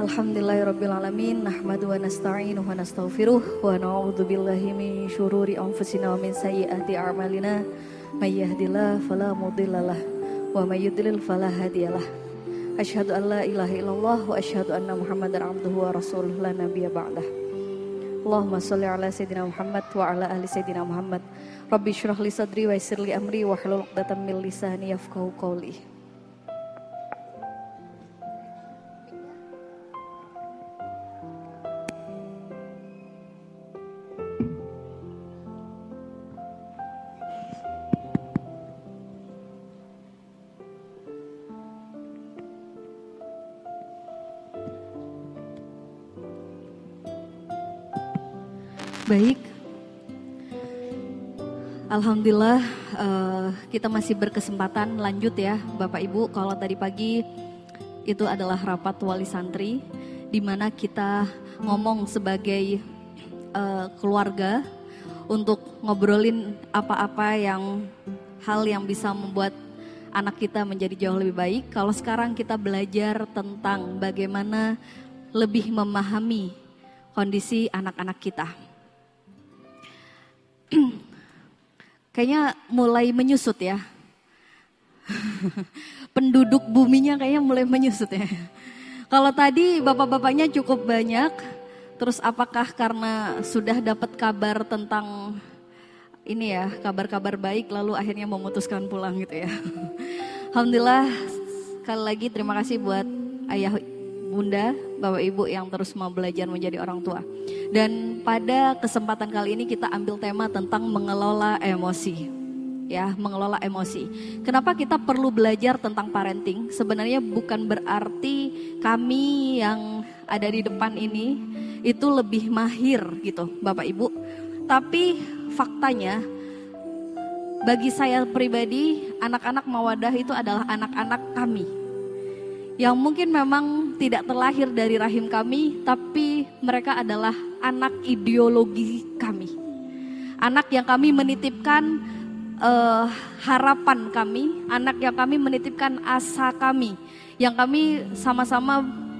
Alhamdulillahirrabbilalamin. Nahmadu wa nasta'inuhu wa nastaghfiruh. Wa na'udzu billahi min syururi anfusina wa min sayyiati a'malina. May yahdihillahu fala mudhillalah wa may yudlil fala hadiyalah. Asyhadu an la ilaha illallah wa asyhadu anna Muhammadar abduhu wa rasuluhu la nabiyya ba'dah. Allahumma shalli ala sayyidina Muhammad wa ala ali sayyidina Muhammad. Rabbi shrah li sadri wa yassir li amri wa hlul 'uqdatam min lisani yafqahu qawli. Baik, Alhamdulillah kita masih berkesempatan lanjut ya Bapak Ibu. Kalau tadi pagi itu adalah rapat wali santri di mana kita ngomong sebagai keluarga untuk ngobrolin apa-apa hal yang bisa membuat anak kita menjadi jauh lebih baik. Kalau sekarang kita belajar tentang bagaimana lebih memahami kondisi anak-anak kita. Kayaknya mulai menyusut ya. Penduduk buminya kayaknya mulai menyusut ya. Kalau tadi bapak-bapaknya cukup banyak, terus apakah karena sudah dapat kabar tentang ini ya, kabar-kabar baik lalu akhirnya memutuskan pulang gitu ya. Alhamdulillah, sekali lagi terima kasih buat ayah bunda, bapak ibu yang terus mau belajar menjadi orang tua. Dan pada kesempatan kali ini kita ambil tema tentang mengelola emosi. Ya, mengelola emosi. Kenapa kita perlu belajar tentang parenting? Sebenarnya bukan berarti kami yang ada di depan ini itu lebih mahir gitu, Bapak Ibu. Tapi faktanya bagi saya pribadi, anak-anak Mawadah itu adalah anak-anak kami. Yang mungkin memang tidak terlahir dari rahim kami, tapi mereka adalah anak ideologi kami. Anak yang kami menitipkan harapan kami, anak yang kami menitipkan asa kami, yang kami sama-sama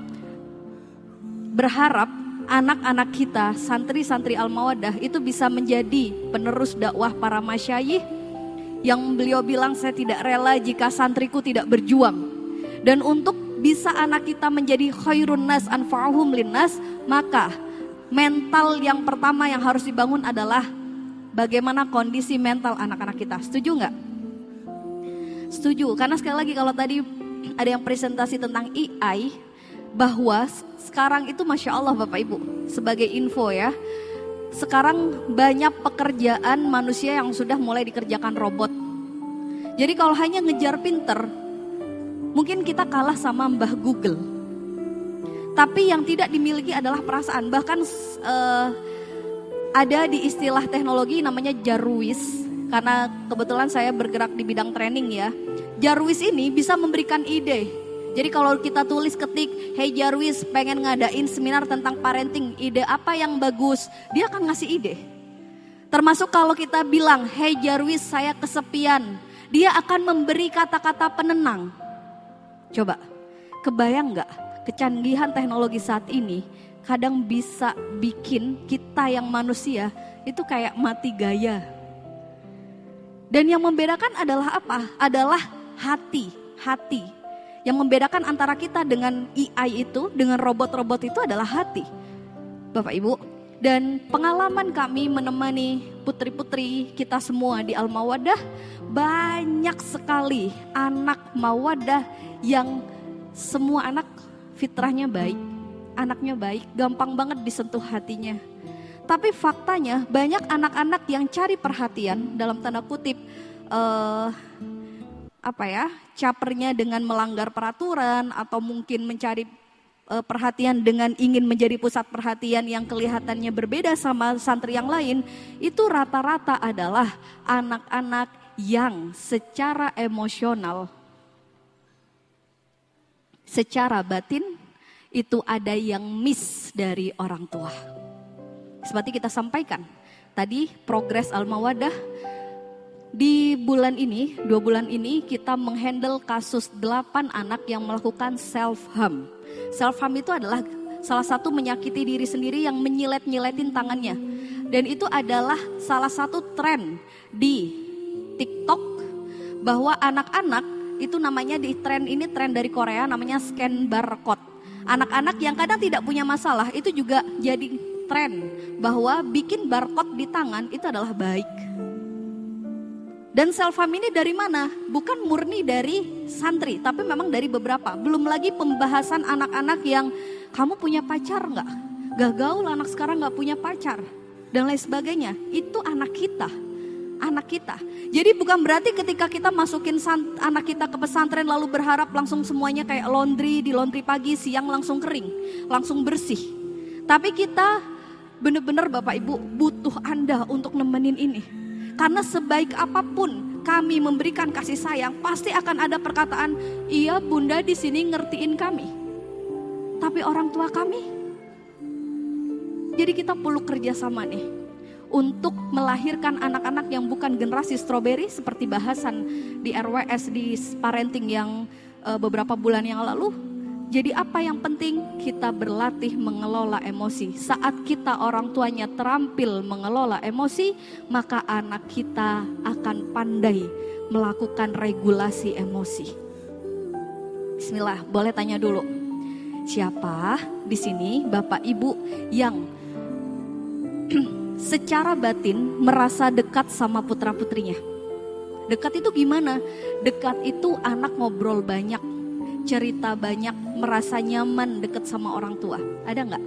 berharap anak-anak kita, santri-santri Al-Mawaddah itu bisa menjadi penerus dakwah para masyayikh yang beliau bilang, saya tidak rela jika santriku tidak berjuang. Dan untuk bisa anak kita menjadi khairun nas anfa'uhum linnas, maka mental yang pertama yang harus dibangun adalah bagaimana kondisi mental anak-anak kita. Setuju nggak? Setuju, karena sekali lagi kalau tadi ada yang presentasi tentang AI, bahwa sekarang itu Masya Allah Bapak Ibu, sebagai info ya, sekarang banyak pekerjaan manusia yang sudah mulai dikerjakan robot. Jadi kalau hanya ngejar pinter, mungkin kita kalah sama Mbah Google. Tapi yang tidak dimiliki adalah perasaan. Bahkan ada di istilah teknologi namanya Jarwis. Karena kebetulan saya bergerak di bidang training ya. Jarwis ini bisa memberikan ide. Jadi kalau kita tulis ketik, hey Jarwis pengen ngadain seminar tentang parenting, ide apa yang bagus? Dia akan ngasih ide. Termasuk kalau kita bilang, hey Jarwis saya kesepian. Dia akan memberi kata-kata penenang. Coba, kebayang gak kecanggihan teknologi saat ini kadang bisa bikin kita yang manusia itu kayak mati gaya. Dan yang membedakan adalah apa? Adalah hati. Yang membedakan antara kita dengan AI itu, dengan robot-robot itu adalah hati. Bapak Ibu, dan pengalaman kami menemani putri-putri kita semua di Al-Mawaddah, banyak sekali anak Mawaddah yang semua anak fitrahnya baik, anaknya baik, gampang banget disentuh hatinya. Tapi faktanya banyak anak-anak yang cari perhatian dalam tanda kutip capernya dengan melanggar peraturan atau mungkin mencari perhatian dengan ingin menjadi pusat perhatian yang kelihatannya berbeda sama santri yang lain. Itu rata-rata adalah anak-anak yang secara emosional, secara batin itu ada yang miss dari orang tua. Seperti kita sampaikan tadi, progres Al-Mawaddah Di bulan ini, 2 bulan ini kita menghandle kasus 8 anak yang melakukan self-harm. Self-harm itu adalah salah satu menyakiti diri sendiri yang menyilet-nyiletin tangannya. Dan itu adalah salah satu tren di TikTok bahwa anak-anak itu namanya di tren ini, tren dari Korea namanya scan barcode. Anak-anak yang kadang tidak punya masalah itu juga jadi tren bahwa bikin barcode di tangan itu adalah baik. Dan self-harm ini dari mana? Bukan murni dari santri, tapi memang dari beberapa. Belum lagi pembahasan anak-anak yang kamu punya pacar nggak? Gak gaul anak sekarang nggak punya pacar dan lain sebagainya. Itu anak kita, anak kita. Jadi bukan berarti ketika kita masukin anak kita ke pesantren lalu berharap langsung semuanya kayak laundry, di laundry pagi, siang langsung kering, langsung bersih. Tapi kita benar-benar Bapak Ibu butuh Anda untuk nemenin ini. Karena sebaik apapun kami memberikan kasih sayang, pasti akan ada perkataan, iya bunda di sini ngertiin kami. Tapi orang tua kami. Jadi kita perlu kerjasama nih. Untuk melahirkan anak-anak yang bukan generasi stroberi seperti bahasan di RWS, di parenting yang beberapa bulan yang lalu. Jadi apa yang penting? Kita berlatih mengelola emosi. Saat kita orang tuanya terampil mengelola emosi, maka anak kita akan pandai melakukan regulasi emosi. Bismillah, boleh tanya dulu. Siapa di sini Bapak Ibu yang secara batin merasa dekat sama putra-putrinya? Dekat itu gimana? Dekat itu anak ngobrol banyak, cerita banyak, merasa nyaman deket sama orang tua. Ada nggak?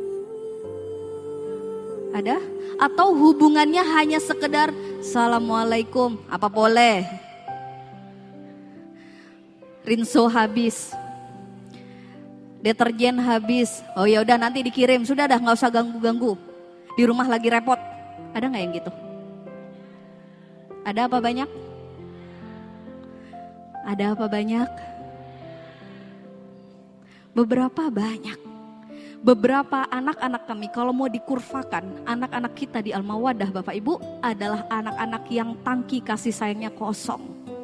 Ada? Atau hubungannya hanya sekedar Assalamualaikum, apa boleh? Rinso habis, deterjen habis, oh ya udah nanti dikirim, sudah dah nggak usah ganggu-ganggu. Di rumah lagi repot, ada nggak yang gitu? Ada apa banyak? Ada apa banyak? Beberapa banyak. Beberapa anak-anak kami kalau mau dikurvakan, anak-anak kita di Al-Mawaddah Bapak Ibu adalah anak-anak yang tangki kasih sayangnya kosong.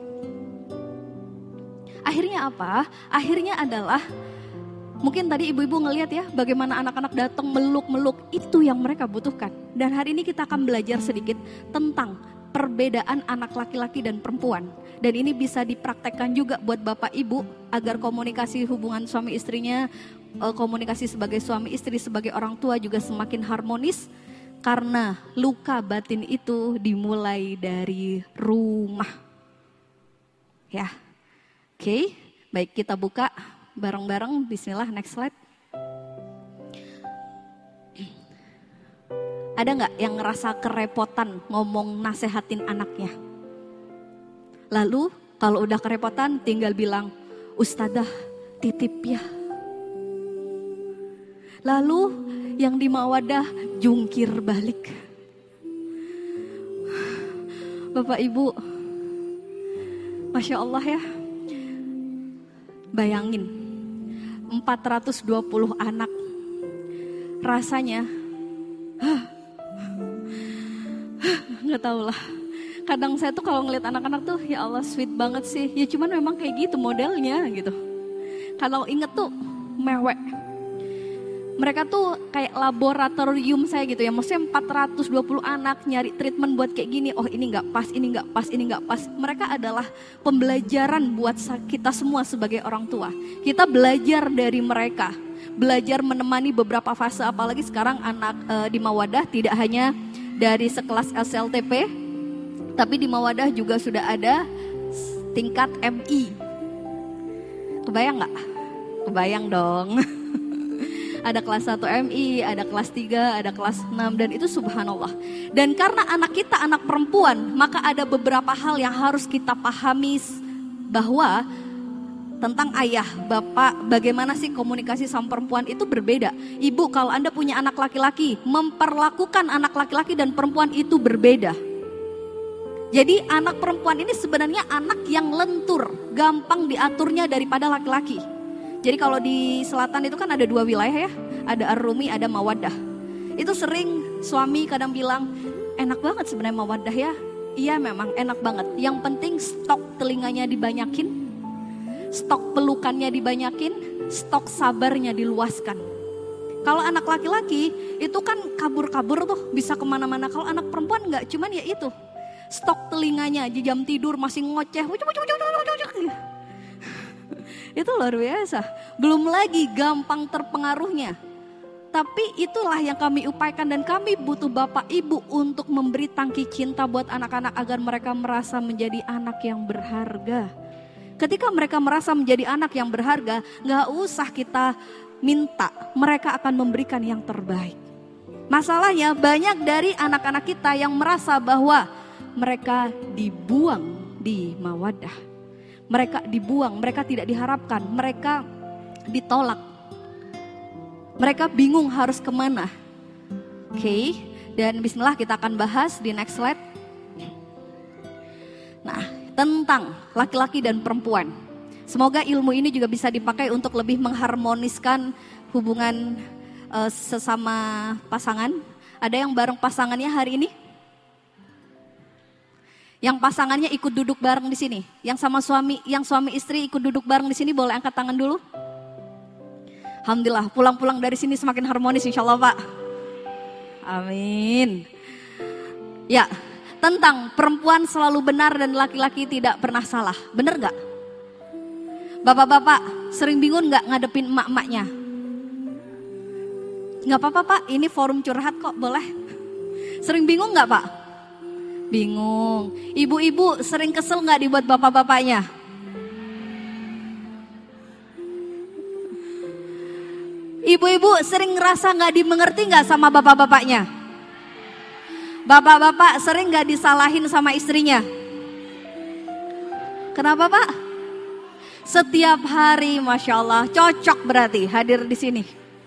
Akhirnya apa? Akhirnya adalah mungkin tadi ibu-ibu ngelihat ya bagaimana anak-anak datang meluk-meluk, itu yang mereka butuhkan. Dan hari ini kita akan belajar sedikit tentang perbedaan anak laki-laki dan perempuan. Dan ini bisa dipraktekkan juga buat Bapak Ibu agar komunikasi hubungan suami istrinya, komunikasi sebagai suami istri, sebagai orang tua juga semakin harmonis. Karena luka batin itu dimulai dari rumah. Ya, oke, baik kita buka bareng-bareng. Bismillah, next slide. Ada nggak yang ngerasa kerepotan ngomong nasehatin anaknya? Lalu kalau udah kerepotan tinggal bilang, Ustadzah titip ya. Lalu yang di Mawaddah jungkir balik. Bapak Ibu, Masya Allah ya. Bayangin 420 anak. Rasanya nggak tahu lah. Kadang saya tuh kalau ngeliat anak-anak tuh ya Allah sweet banget sih. Ya cuman memang kayak gitu modelnya gitu. Kalau inget tuh mewek. Mereka tuh kayak laboratorium saya gitu ya. Maksudnya 420 anak nyari treatment buat kayak gini. Oh ini gak pas, ini gak pas, ini gak pas. Mereka adalah pembelajaran buat kita semua sebagai orang tua. Kita belajar dari mereka. Belajar menemani beberapa fase. Apalagi sekarang anak di Mawaddah tidak hanya dari sekelas SLTP. Tapi di Mawaddah juga sudah ada tingkat MI. Kebayang gak? Kebayang dong. Ada kelas 1 MI, ada kelas 3, ada kelas 6, dan itu subhanallah. Dan karena anak kita anak perempuan, maka ada beberapa hal yang harus kita pahami bahwa tentang ayah, bapak, bagaimana sih komunikasi sama perempuan itu berbeda. Ibu kalau Anda punya anak laki-laki, memperlakukan anak laki-laki dan perempuan itu berbeda. Jadi anak perempuan ini sebenarnya anak yang lentur, gampang diaturnya daripada laki-laki. Jadi kalau di selatan itu kan ada 2 wilayah ya, ada Ar-Rumi, ada Mawaddah. Itu sering suami kadang bilang, enak banget sebenarnya Mawaddah ya, Iya memang enak banget. Yang penting stok telinganya dibanyakin, stok pelukannya dibanyakin, stok sabarnya diluaskan. Kalau anak laki-laki itu kan kabur-kabur tuh, bisa kemana-mana. Kalau anak perempuan enggak, cuman ya itu. Stok telinganya di jam tidur masih ngoceh. Itu luar biasa. Belum lagi gampang terpengaruhnya. Tapi itulah yang kami upayakan dan kami butuh Bapak Ibu untuk memberi tangki cinta buat anak-anak agar mereka merasa menjadi anak yang berharga. Ketika mereka merasa menjadi anak yang berharga, gak usah kita minta, mereka akan memberikan yang terbaik. Masalahnya banyak dari anak-anak kita yang merasa bahwa mereka dibuang di mawadah. Mereka dibuang, mereka tidak diharapkan, mereka ditolak. Mereka bingung harus kemana. Oke, dan bismillah kita akan bahas di next slide. Nah, tentang laki-laki dan perempuan. Semoga ilmu ini juga bisa dipakai untuk lebih mengharmoniskan hubungan sesama pasangan. Ada yang bareng pasangannya hari ini? Yang pasangannya ikut duduk bareng di sini. Yang sama suami, yang suami istri ikut duduk bareng di sini, boleh angkat tangan dulu? Alhamdulillah, pulang-pulang dari sini semakin harmonis insya Allah Pak. Amin. Ya, tentang perempuan selalu benar dan laki-laki tidak pernah salah. Benar gak? Bapak-bapak sering bingung gak ngadepin emak-emaknya? Gak apa-apa Pak, ini forum curhat kok, boleh. Sering bingung gak Pak? Bingung. Ibu-ibu sering kesel gak dibuat bapak-bapaknya? Ibu-ibu sering ngerasa gak dimengerti gak sama bapak-bapaknya? Bapak-bapak sering gak disalahin sama istrinya? Kenapa Pak? Setiap hari Masya Allah, cocok berarti hadir di sini.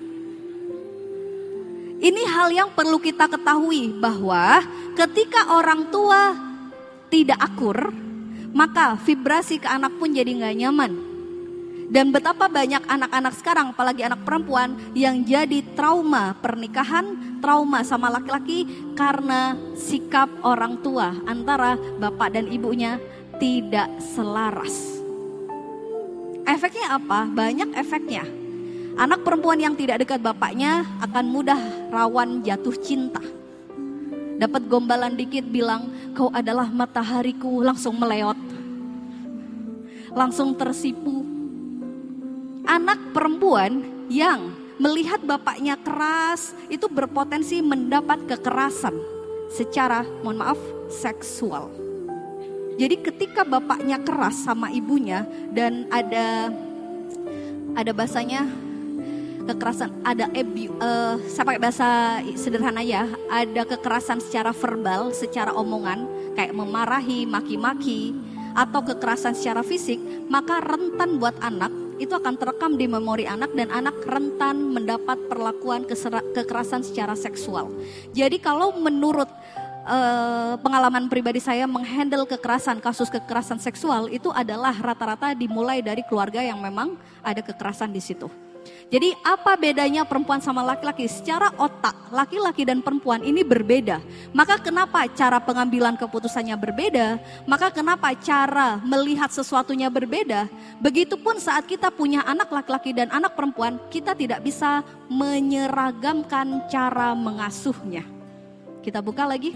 Ini hal yang perlu kita ketahui bahwa ketika orang tua tidak akur, maka vibrasi ke anak pun jadi gak nyaman. Dan betapa banyak anak-anak sekarang, apalagi anak perempuan yang jadi trauma pernikahan, trauma sama laki-laki karena sikap orang tua antara bapak dan ibunya tidak selaras. Efeknya apa? Banyak efeknya. Anak perempuan yang tidak dekat bapaknya akan mudah rawan jatuh cinta. Dapat gombalan dikit bilang, kau adalah matahariku, langsung meleot. Langsung tersipu. Anak perempuan yang melihat bapaknya keras itu berpotensi mendapat kekerasan secara, mohon maaf, seksual. Jadi ketika bapaknya keras sama ibunya dan ada bahasanya kekerasan, ada saya pakai bahasa sederhana ya, ada kekerasan secara verbal, secara omongan, kayak memarahi, maki-maki, atau kekerasan secara fisik, maka rentan buat anak itu akan terekam di memori anak dan anak rentan mendapat perlakuan kekerasan secara seksual. Jadi kalau menurut pengalaman pribadi saya menghandle kekerasan, kasus kekerasan seksual itu adalah rata-rata dimulai dari keluarga yang memang ada kekerasan di situ. Jadi apa bedanya perempuan sama laki-laki? Secara otak, laki-laki dan perempuan ini berbeda. Maka kenapa cara pengambilan keputusannya berbeda? Maka kenapa cara melihat sesuatunya berbeda? Begitupun saat kita punya anak laki-laki dan anak perempuan, kita tidak bisa menyeragamkan cara mengasuhnya. Kita buka lagi.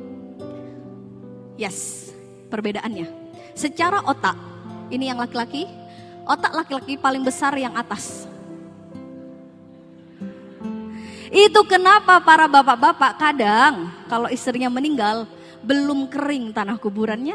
Yes, perbedaannya. Secara otak, ini yang laki-laki, otak laki-laki paling besar yang atas. Itu kenapa para bapak-bapak kadang kalau istrinya meninggal belum kering tanah kuburannya.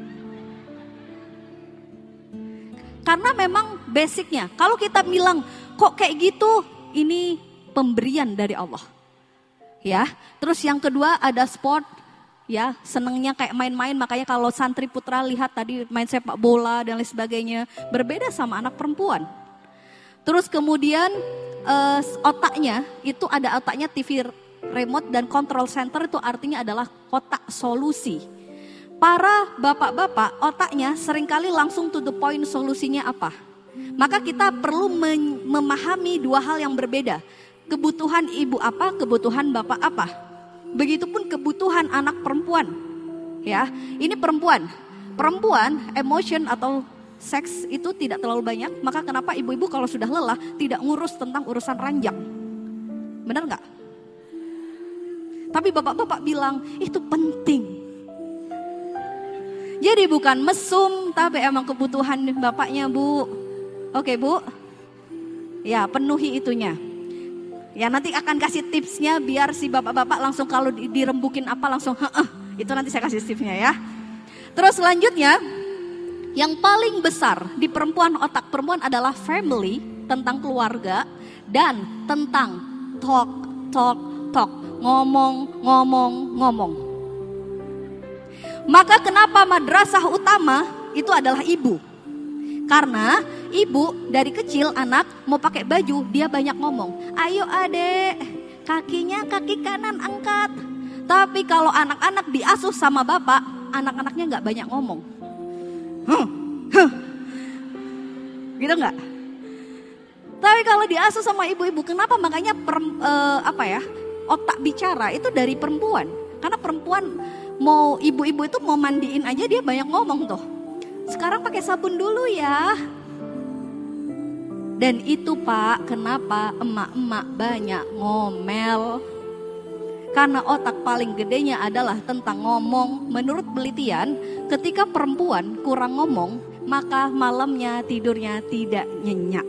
Karena memang basicnya, kalau kita bilang kok kayak gitu, ini pemberian dari Allah. Ya, terus yang kedua ada sport, ya senengnya kayak main-main, makanya kalau santri putra lihat tadi main sepak bola dan lain sebagainya, berbeda sama anak perempuan. Terus kemudian otaknya itu ada otaknya TV remote dan control center, itu artinya adalah kotak solusi. Para bapak-bapak otaknya seringkali langsung to the point solusinya apa. Maka kita perlu memahami dua hal yang berbeda. Kebutuhan ibu apa, kebutuhan bapak apa. Begitupun kebutuhan anak perempuan. ya. Ini perempuan emotion atau seks itu tidak terlalu banyak. Maka kenapa ibu-ibu kalau sudah lelah tidak ngurus tentang urusan ranjang? Benar nggak? Tapi bapak-bapak bilang itu penting. Jadi bukan mesum, tapi emang kebutuhan bapaknya, Bu. Oke, Bu. Ya, penuhi itunya. Ya, nanti akan kasih tipsnya biar si bapak-bapak langsung kalau dirembukin apa langsung itu nanti saya kasih tipsnya ya. Terus selanjutnya, yang paling besar di perempuan, otak perempuan adalah family, tentang keluarga dan tentang talk. Ngomong. Maka kenapa madrasah utama itu adalah ibu? Karena ibu dari kecil anak mau pakai baju dia banyak ngomong. Ayo adek, kakinya kaki kanan angkat. Tapi kalau anak-anak diasuh sama bapak, anak-anaknya nggak banyak ngomong. Gitu nggak? Tapi kalau diasuh sama ibu-ibu, kenapa makanya otak bicara itu dari perempuan? Karena perempuan mau ibu-ibu itu mau mandiin aja dia banyak ngomong tuh. Sekarang pakai sabun dulu ya. Dan itu Pak, kenapa emak-emak banyak ngomel? Karena otak paling gedenya adalah tentang ngomong. Menurut penelitian, ketika perempuan kurang ngomong, maka malamnya tidurnya tidak nyenyak.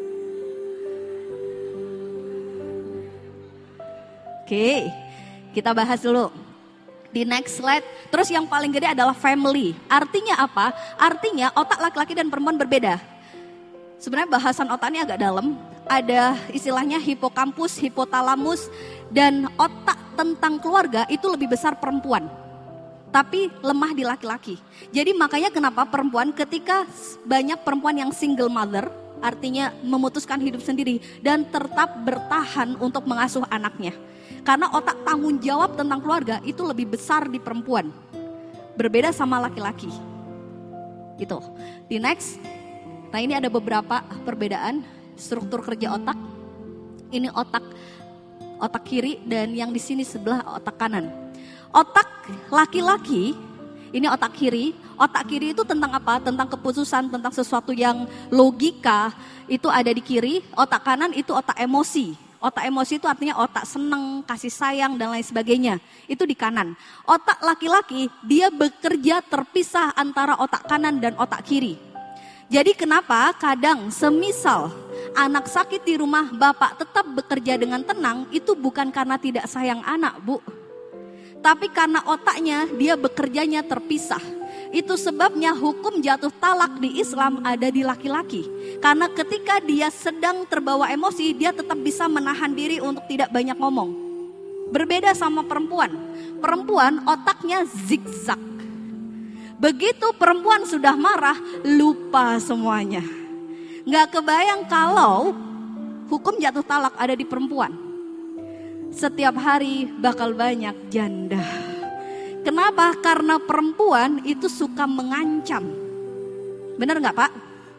Oke, kita bahas dulu. Di next slide, terus yang paling gede adalah family. Artinya apa? Artinya otak laki-laki dan perempuan berbeda. Sebenarnya bahasan otak ini agak dalam. Ada istilahnya hipokampus, hipotalamus, dan otak tentang keluarga itu lebih besar perempuan. Tapi lemah di laki-laki. Jadi makanya kenapa perempuan ketika banyak perempuan yang single mother, artinya memutuskan hidup sendiri dan tetap bertahan untuk mengasuh anaknya. Karena otak tanggung jawab tentang keluarga itu lebih besar di perempuan. Berbeda sama laki-laki. Gitu. Di next. Nah ini ada beberapa perbedaan struktur kerja otak. Ini otak kiri dan yang di sini sebelah otak kanan. Otak laki-laki, ini otak kiri. Otak kiri itu tentang apa? Tentang keputusan, tentang sesuatu yang logika. Itu ada di kiri. Otak kanan itu otak emosi. Otak emosi itu artinya otak seneng, kasih sayang, dan lain sebagainya. Itu di kanan. Otak laki-laki, dia bekerja terpisah antara otak kanan dan otak kiri. Jadi kenapa kadang semisal anak sakit di rumah, bapak tetap bekerja dengan tenang, itu bukan karena tidak sayang anak, Bu. Tapi karena otaknya, dia bekerjanya terpisah. Itu sebabnya hukum jatuh talak di Islam ada di laki-laki. Karena ketika dia sedang terbawa emosi, dia tetap bisa menahan diri untuk tidak banyak ngomong. Berbeda sama perempuan. Perempuan otaknya zigzag. Begitu perempuan sudah marah, lupa semuanya. Gak kebayang kalau hukum jatuh talak ada di perempuan. Setiap hari bakal banyak janda. Kenapa? Karena perempuan itu suka mengancam. Benar nggak Pak?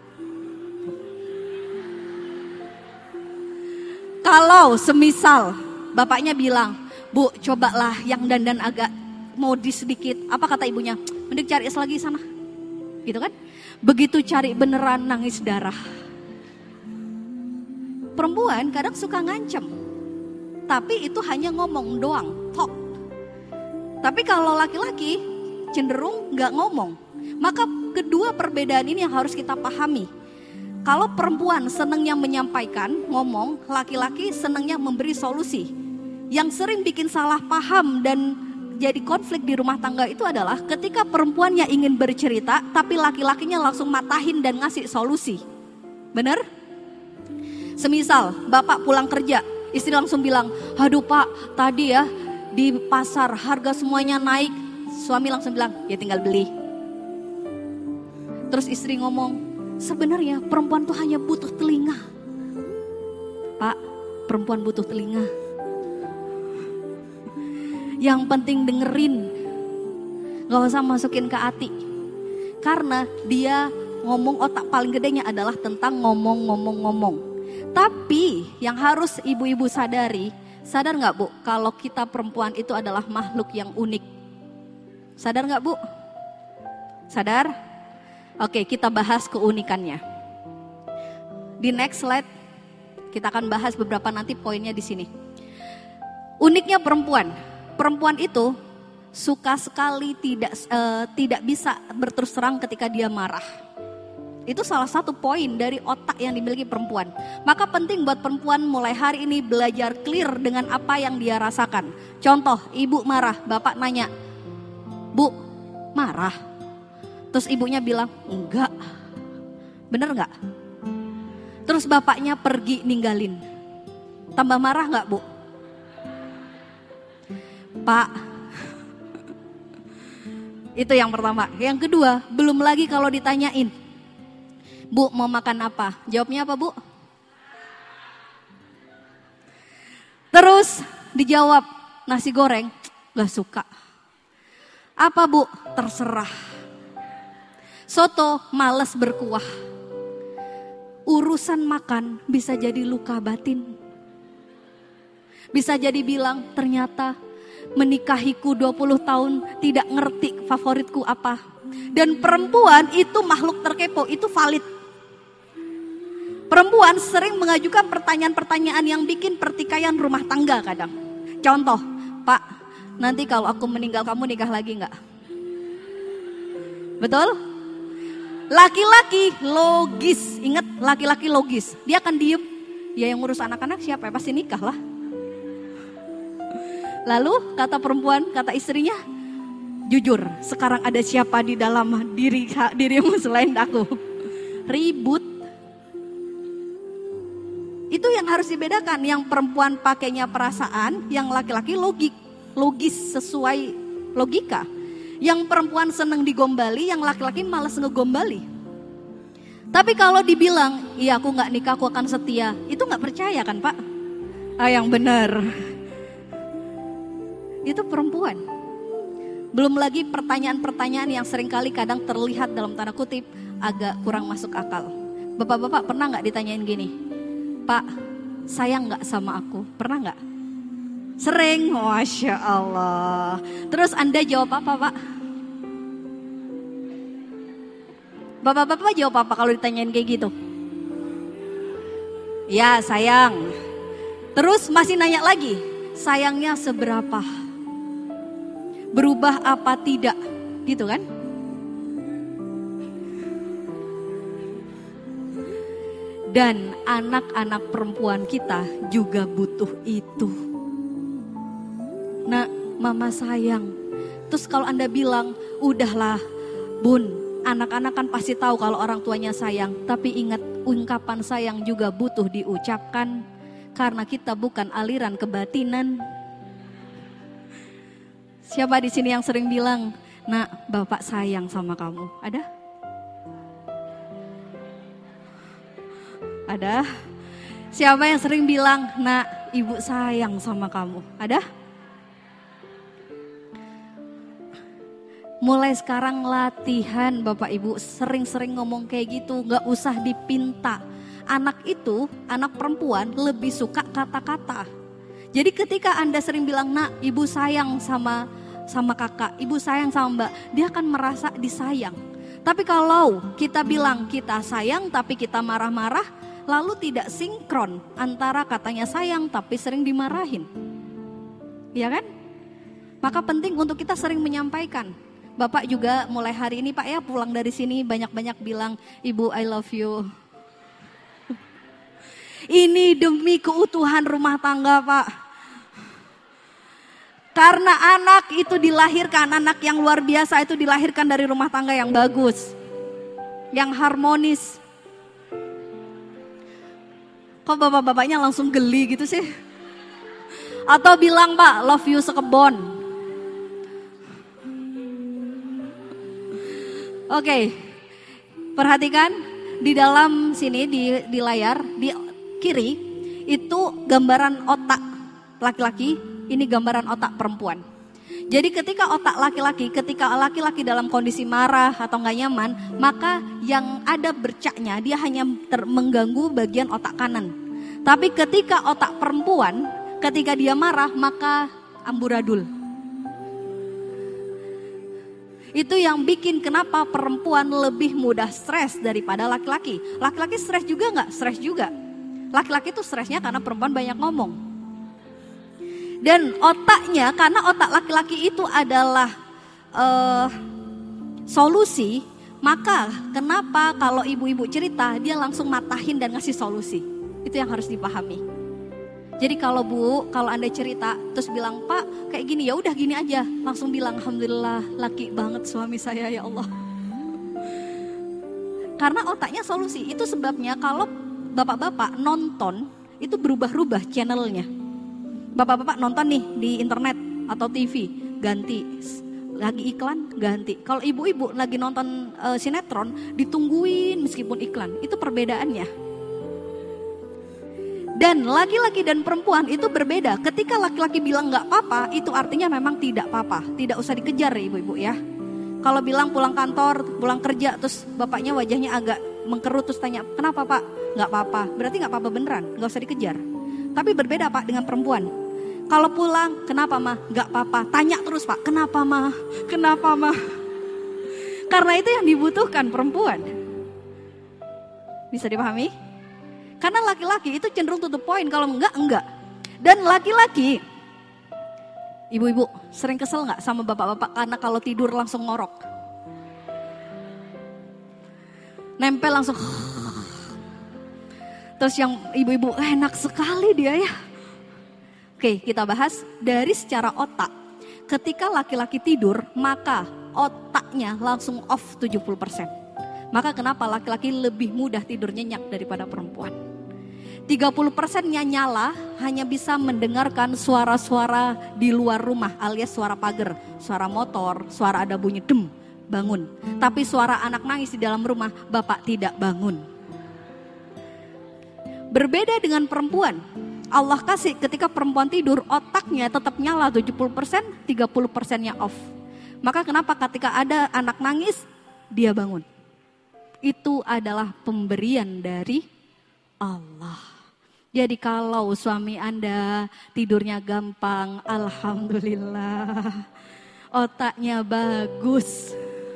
Kalau semisal bapaknya bilang, Bu cobalah yang dandan agak modis sedikit. Apa kata ibunya? Mending cari es lagi sana. Gitu kan? Begitu cari beneran nangis darah. Perempuan kadang suka ngancam. Tapi itu hanya ngomong doang, talk. Tapi kalau laki-laki cenderung nggak ngomong. Maka kedua perbedaan ini yang harus kita pahami. Kalau perempuan senangnya menyampaikan, ngomong, laki-laki senangnya memberi solusi. Yang sering bikin salah paham dan jadi konflik di rumah tangga itu adalah ketika perempuannya ingin bercerita, tapi laki-lakinya langsung matahin dan ngasih solusi. Bener? Semisal bapak pulang kerja, istri langsung bilang, aduh Pak, tadi ya di pasar harga semuanya naik. Suami langsung bilang, ya tinggal beli. Terus istri ngomong, sebenarnya perempuan tuh hanya butuh telinga. Pak, perempuan butuh telinga. Yang penting dengerin. Gak usah masukin ke hati. Karena dia ngomong, otak paling gedenya adalah tentang ngomong. Tapi yang harus ibu-ibu sadari, sadar gak Bu, kalau kita perempuan itu adalah makhluk yang unik. Sadar nggak Bu? Sadar? Oke, kita bahas keunikannya. Di next slide kita akan bahas beberapa nanti poinnya di sini. Uniknya perempuan. Perempuan itu suka sekali tidak bisa berterus terang ketika dia marah. Itu salah satu poin dari otak yang dimiliki perempuan. Maka penting buat perempuan mulai hari ini belajar clear dengan apa yang dia rasakan. Contoh, ibu marah, bapak nanya, "Bu, marah?" Terus ibunya bilang, "Enggak." Bener enggak? Terus bapaknya pergi ninggalin. Tambah marah enggak, Bu? Pak. Itu yang pertama. Yang kedua, belum lagi kalau ditanyain, "Bu, mau makan apa?" Jawabnya apa, Bu? Terus dijawab, "Nasi goreng." Gak suka. Apa, Bu? Terserah. Soto, males berkuah. Urusan makan bisa jadi luka batin. Bisa jadi bilang, ternyata menikahiku 20 tahun tidak ngerti favoritku apa. Dan perempuan itu makhluk terkepo, itu valid. Perempuan sering mengajukan pertanyaan-pertanyaan yang bikin pertikaian rumah tangga kadang. Contoh, "Pak, nanti kalau aku meninggal kamu nikah lagi enggak?" Betul? Laki-laki logis, ingat laki-laki logis. Dia akan diem, ya yang ngurus anak-anak siapa ya, pasti nikah lah. Lalu kata perempuan, kata istrinya, "Jujur, sekarang ada siapa di dalam dirimu selain aku?" Ribut. Itu yang harus dibedakan. Yang perempuan pakainya perasaan, yang laki-laki logis sesuai logika. Yang perempuan seneng digombali, yang laki-laki malas ngegombali. Tapi kalau dibilang, "Iya aku gak nikah, aku akan setia." Itu gak percaya kan Pak? Yang benar. Itu perempuan. Belum lagi pertanyaan-pertanyaan yang seringkali kadang terlihat dalam tanda kutip agak kurang masuk akal. Bapak-bapak pernah gak ditanyain gini, "Pak, sayang gak sama aku?" Pernah gak? Sering, Masya Allah. Terus Anda jawab apa Pak? Bapak-bapak jawab apa kalau ditanyain kayak gitu? "Ya sayang." Terus masih nanya lagi, "Sayangnya seberapa? Berubah apa tidak?" Gitu kan? Dan anak-anak perempuan kita juga butuh itu. "Nak, mama sayang." Terus kalau Anda bilang, "Udahlah Bun, anak-anak kan pasti tahu kalau orang tuanya sayang." Tapi ingat, ungkapan sayang juga butuh diucapkan. Karena kita bukan aliran kebatinan. Siapa di sini yang sering bilang, "Nak, bapak sayang sama kamu"? Ada? Ada? Siapa yang sering bilang, "Nak, ibu sayang sama kamu"? Ada? Mulai sekarang latihan Bapak Ibu sering-sering ngomong kayak gitu, gak usah dipinta. Anak itu, anak perempuan lebih suka kata-kata. Jadi ketika Anda sering bilang, "Nak, ibu sayang sama kakak, ibu sayang sama mbak", dia akan merasa disayang. Tapi kalau kita bilang kita sayang tapi kita marah-marah, lalu tidak sinkron antara katanya sayang tapi sering dimarahin. Iya kan? Maka penting untuk kita sering menyampaikan. Bapak juga mulai hari ini Pak ya pulang dari sini banyak-banyak bilang, "Ibu I love you." Ini demi keutuhan rumah tangga Pak. Karena anak itu dilahirkan, anak yang luar biasa itu dilahirkan dari rumah tangga yang bagus. Yang harmonis. Kok bapak-bapaknya langsung geli gitu sih? Atau bilang, "Pak, love you sekebon." Oke, perhatikan di dalam sini di layar di kiri itu gambaran otak laki-laki, ini gambaran otak perempuan. Jadi ketika laki-laki dalam kondisi marah atau nggak nyaman, maka yang ada bercaknya dia hanya mengganggu bagian otak kanan. Tapi ketika otak perempuan, ketika dia marah maka amburadul. Itu yang bikin kenapa perempuan lebih mudah stres daripada laki-laki. Laki-laki stres juga nggak? Stres juga. Laki-laki itu stresnya karena perempuan banyak ngomong. Dan otaknya, karena otak laki-laki itu adalah solusi, maka kenapa kalau ibu-ibu cerita dia langsung matahin dan ngasih solusi. Itu yang harus dipahami. Jadi kalau Anda cerita terus bilang, Pak kayak gini, ya udah gini aja. Langsung bilang, Alhamdulillah laki banget suami saya ya Allah. Karena otaknya solusi. Itu sebabnya kalau bapak-bapak nonton itu berubah-ubah channelnya. Bapak-bapak nonton nih di internet atau TV, ganti. Lagi iklan, ganti. Kalau ibu-ibu lagi nonton sinetron, ditungguin meskipun iklan. Itu perbedaannya. Dan laki-laki dan perempuan itu berbeda. Ketika laki-laki bilang gak apa-apa, itu artinya memang tidak apa-apa. Tidak usah dikejar ibu-ibu ya. Kalau bilang pulang kantor, pulang kerja, terus bapaknya wajahnya agak mengkerut, terus tanya, kenapa Pak? Gak apa-apa. Berarti gak apa-apa beneran, gak usah dikejar. Tapi berbeda Pak dengan perempuan. Kalau pulang, kenapa mah? Gak apa-apa. Tanya terus Pak, kenapa mah? Kenapa mah? Karena itu yang dibutuhkan perempuan. Bisa dipahami? Karena laki-laki itu cenderung to the point, kalau enggak. Dan laki-laki, ibu-ibu sering kesel gak sama bapak-bapak karena kalau tidur langsung ngorok? Nempel langsung. Terus yang ibu-ibu, enak sekali dia ya. Oke, kita bahas dari secara otak. Ketika laki-laki tidur, maka otaknya langsung off 70%. Maka kenapa laki-laki lebih mudah tidur nyenyak daripada perempuan? 30%-nya nyala hanya bisa mendengarkan suara-suara di luar rumah alias suara pagar, suara motor, suara ada bunyi dem, bangun. Tapi suara anak nangis di dalam rumah, bapak tidak bangun. Berbeda dengan perempuan. Allah kasih ketika perempuan tidur, otaknya tetap nyala 70%, 30%-nya off. Maka kenapa ketika ada anak nangis, dia bangun. Itu adalah pemberian dari Allah. Jadi kalau suami Anda tidurnya gampang, alhamdulillah, otaknya bagus.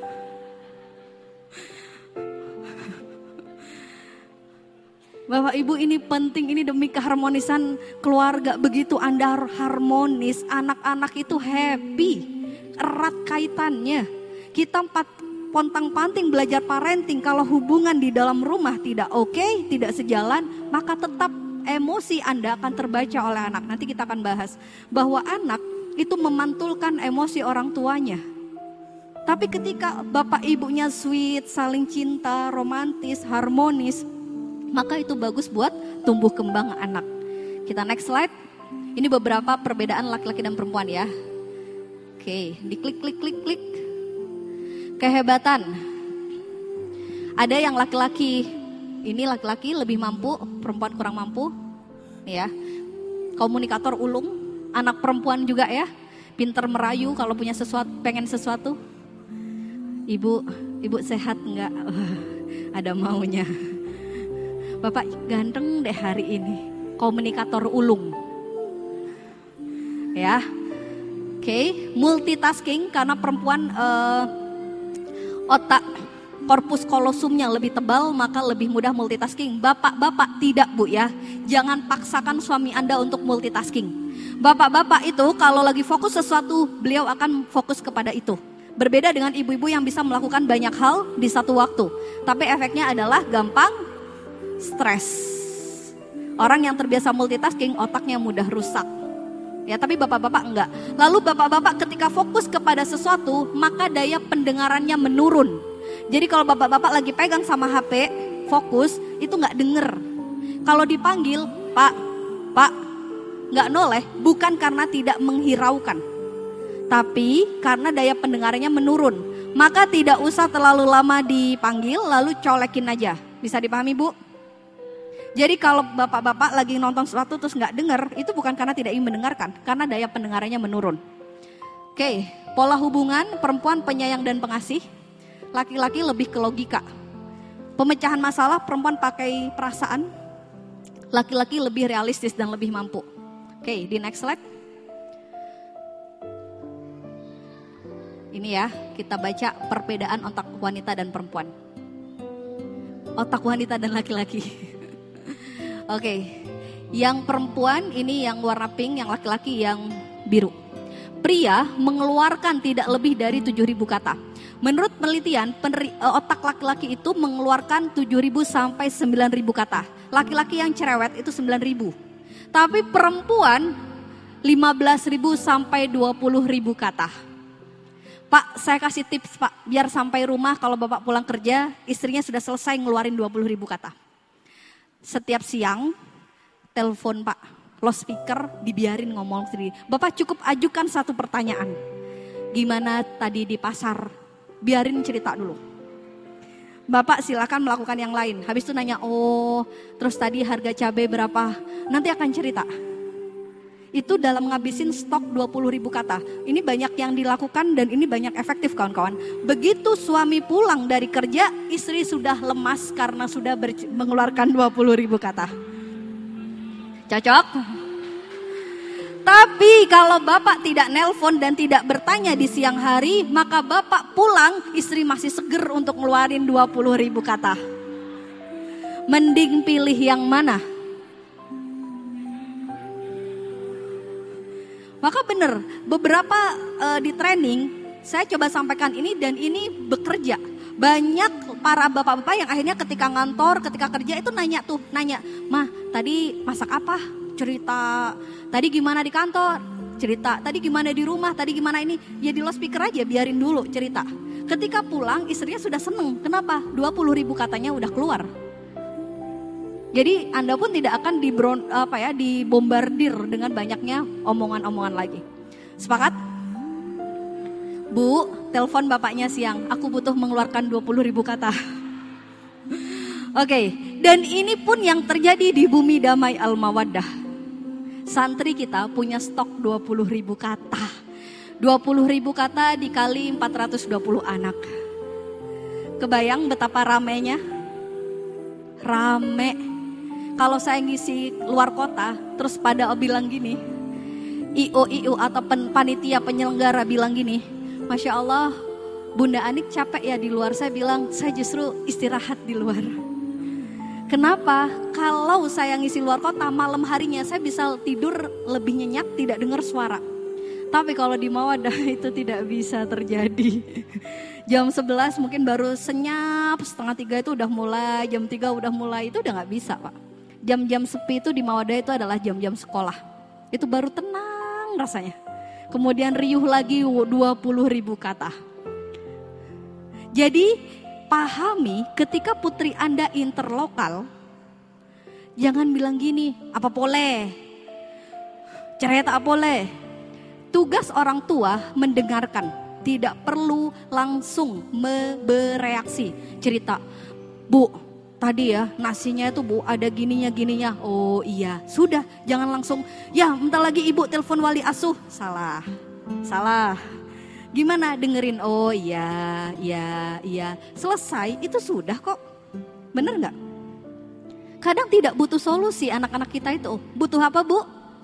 Bapak Ibu, ini penting, ini demi keharmonisan keluarga. Begitu Anda harmonis, anak-anak itu happy, erat kaitannya. Kita pontang-panting belajar parenting, kalau hubungan di dalam rumah tidak oke, tidak sejalan, maka tetap emosi Anda akan terbaca oleh anak. Nanti kita akan bahas bahwa anak itu memantulkan emosi orang tuanya. Tapi ketika bapak ibunya sweet, saling cinta, romantis, harmonis, maka itu bagus buat tumbuh kembang anak. Kita next slide. Ini beberapa perbedaan laki-laki dan perempuan ya. Oke, diklik. Kehebatan. Ada yang laki-laki, ini laki-laki lebih mampu, perempuan kurang mampu. Ya. Komunikator ulung, anak perempuan juga ya. Pinter merayu kalau punya sesuatu, pengen sesuatu. Ibu sehat enggak? Ada maunya. Bapak ganteng deh hari ini. Komunikator ulung. Ya. Oke, multitasking karena perempuan otak korpus kolosumnya lebih tebal, maka lebih mudah multitasking. Bapak-bapak tidak Bu ya. Jangan paksakan suami Anda untuk multitasking. Bapak-bapak itu kalau lagi fokus sesuatu, beliau akan fokus kepada itu. Berbeda dengan ibu-ibu yang bisa melakukan banyak hal di satu waktu. Tapi efeknya adalah gampang stres. Orang yang terbiasa multitasking, otaknya mudah rusak. Ya, tapi bapak-bapak enggak. Lalu bapak-bapak ketika fokus kepada sesuatu, maka daya pendengarannya menurun. Jadi kalau bapak-bapak lagi pegang sama HP, fokus, itu enggak denger. Kalau dipanggil, Pak, enggak noleh, bukan karena tidak menghiraukan. Tapi karena daya pendengarannya menurun. Maka tidak usah terlalu lama dipanggil, lalu colekin aja. Bisa dipahami Bu? Jadi kalau bapak-bapak lagi nonton sesuatu terus nggak dengar, itu bukan karena tidak ingin mendengarkan, karena daya pendengarannya menurun. Oke, pola hubungan, perempuan penyayang dan pengasih, laki-laki lebih ke logika. Pemecahan masalah, perempuan pakai perasaan, laki-laki lebih realistis dan lebih mampu. Oke, di next slide. Ini ya, kita baca perbedaan otak wanita dan perempuan. Otak wanita dan laki-laki. Oke. Yang perempuan ini yang warna pink, yang laki-laki yang biru. Pria mengeluarkan tidak lebih dari 7.000 kata. Menurut penelitian, otak laki-laki itu mengeluarkan 7.000 sampai 9.000 kata. Laki-laki yang cerewet itu 9.000. Tapi perempuan 15.000 sampai 20.000 kata. Pak, saya kasih tips Pak, biar sampai rumah kalau Bapak pulang kerja, istrinya sudah selesai ngeluarin 20.000 kata. Setiap siang, telepon Pak. Loudspeaker dibiarin ngomong sendiri. Bapak cukup ajukan satu pertanyaan. Gimana tadi di pasar? Biarin cerita dulu. Bapak silakan melakukan yang lain. Habis itu nanya, oh terus tadi harga cabai berapa? Nanti akan cerita. Itu dalam ngabisin stok 20.000 kata. Ini banyak yang dilakukan dan ini banyak efektif kawan-kawan. Begitu suami pulang dari kerja, istri sudah lemas karena sudah mengeluarkan 20.000 kata. Cocok? Tapi kalau Bapak tidak nelpon dan tidak bertanya di siang hari, maka Bapak pulang, istri masih seger untuk ngeluarin 20.000 kata. Mending pilih yang mana? Maka benar, beberapa di training, saya coba sampaikan ini dan ini bekerja. Banyak para bapak-bapak yang akhirnya ketika ngantor, ketika kerja itu nanya, Mah tadi masak apa? Cerita. Tadi gimana di kantor? Cerita. Tadi gimana di rumah? Tadi gimana ini? Ya di loudspeaker aja, biarin dulu cerita. Ketika pulang istrinya sudah seneng. Kenapa? 20.000 katanya udah keluar. Jadi Anda pun tidak akan dibombardir dengan banyaknya omongan-omongan lagi. Sepakat? Bu, telepon bapaknya siang, aku butuh mengeluarkan 20.000 kata. Oke, dan ini pun yang terjadi di Bumi Damai Al-Mawaddah. Santri kita punya stok 20.000 kata. 20.000 kata dikali 420 anak. Kebayang betapa ramenya? Rame. Kalau saya ngisi luar kota, terus pada bilang gini, IO atau panitia penyelenggara bilang gini, Masya Allah, Bunda Anik capek ya di luar. Saya bilang, saya justru istirahat di luar. Kenapa? Kalau saya ngisi luar kota, malam harinya saya bisa tidur lebih nyenyak, tidak dengar suara. Tapi kalau di Mawaddah itu tidak bisa terjadi. Jam 11 mungkin baru senyap, setengah 3 itu udah mulai, jam 3 udah mulai, itu udah gak bisa Pak. Jam-jam sepi itu di Mawaddah itu adalah jam-jam sekolah. Itu baru tenang rasanya. Kemudian riuh lagi 20.000 kata. Jadi pahami ketika putri Anda interlokal, jangan bilang gini, apa boleh? Cerai tak boleh. Tugas orang tua mendengarkan, tidak perlu langsung bereaksi. Cerita, Bu, tadi ya nasinya itu Bu ada gininya. Oh iya, sudah jangan langsung, ya bentar lagi ibu telepon wali asuh. Salah. Gimana dengerin, oh iya. Selesai, itu sudah kok. Bener gak? Kadang tidak butuh solusi anak-anak kita itu. Butuh apa Bu?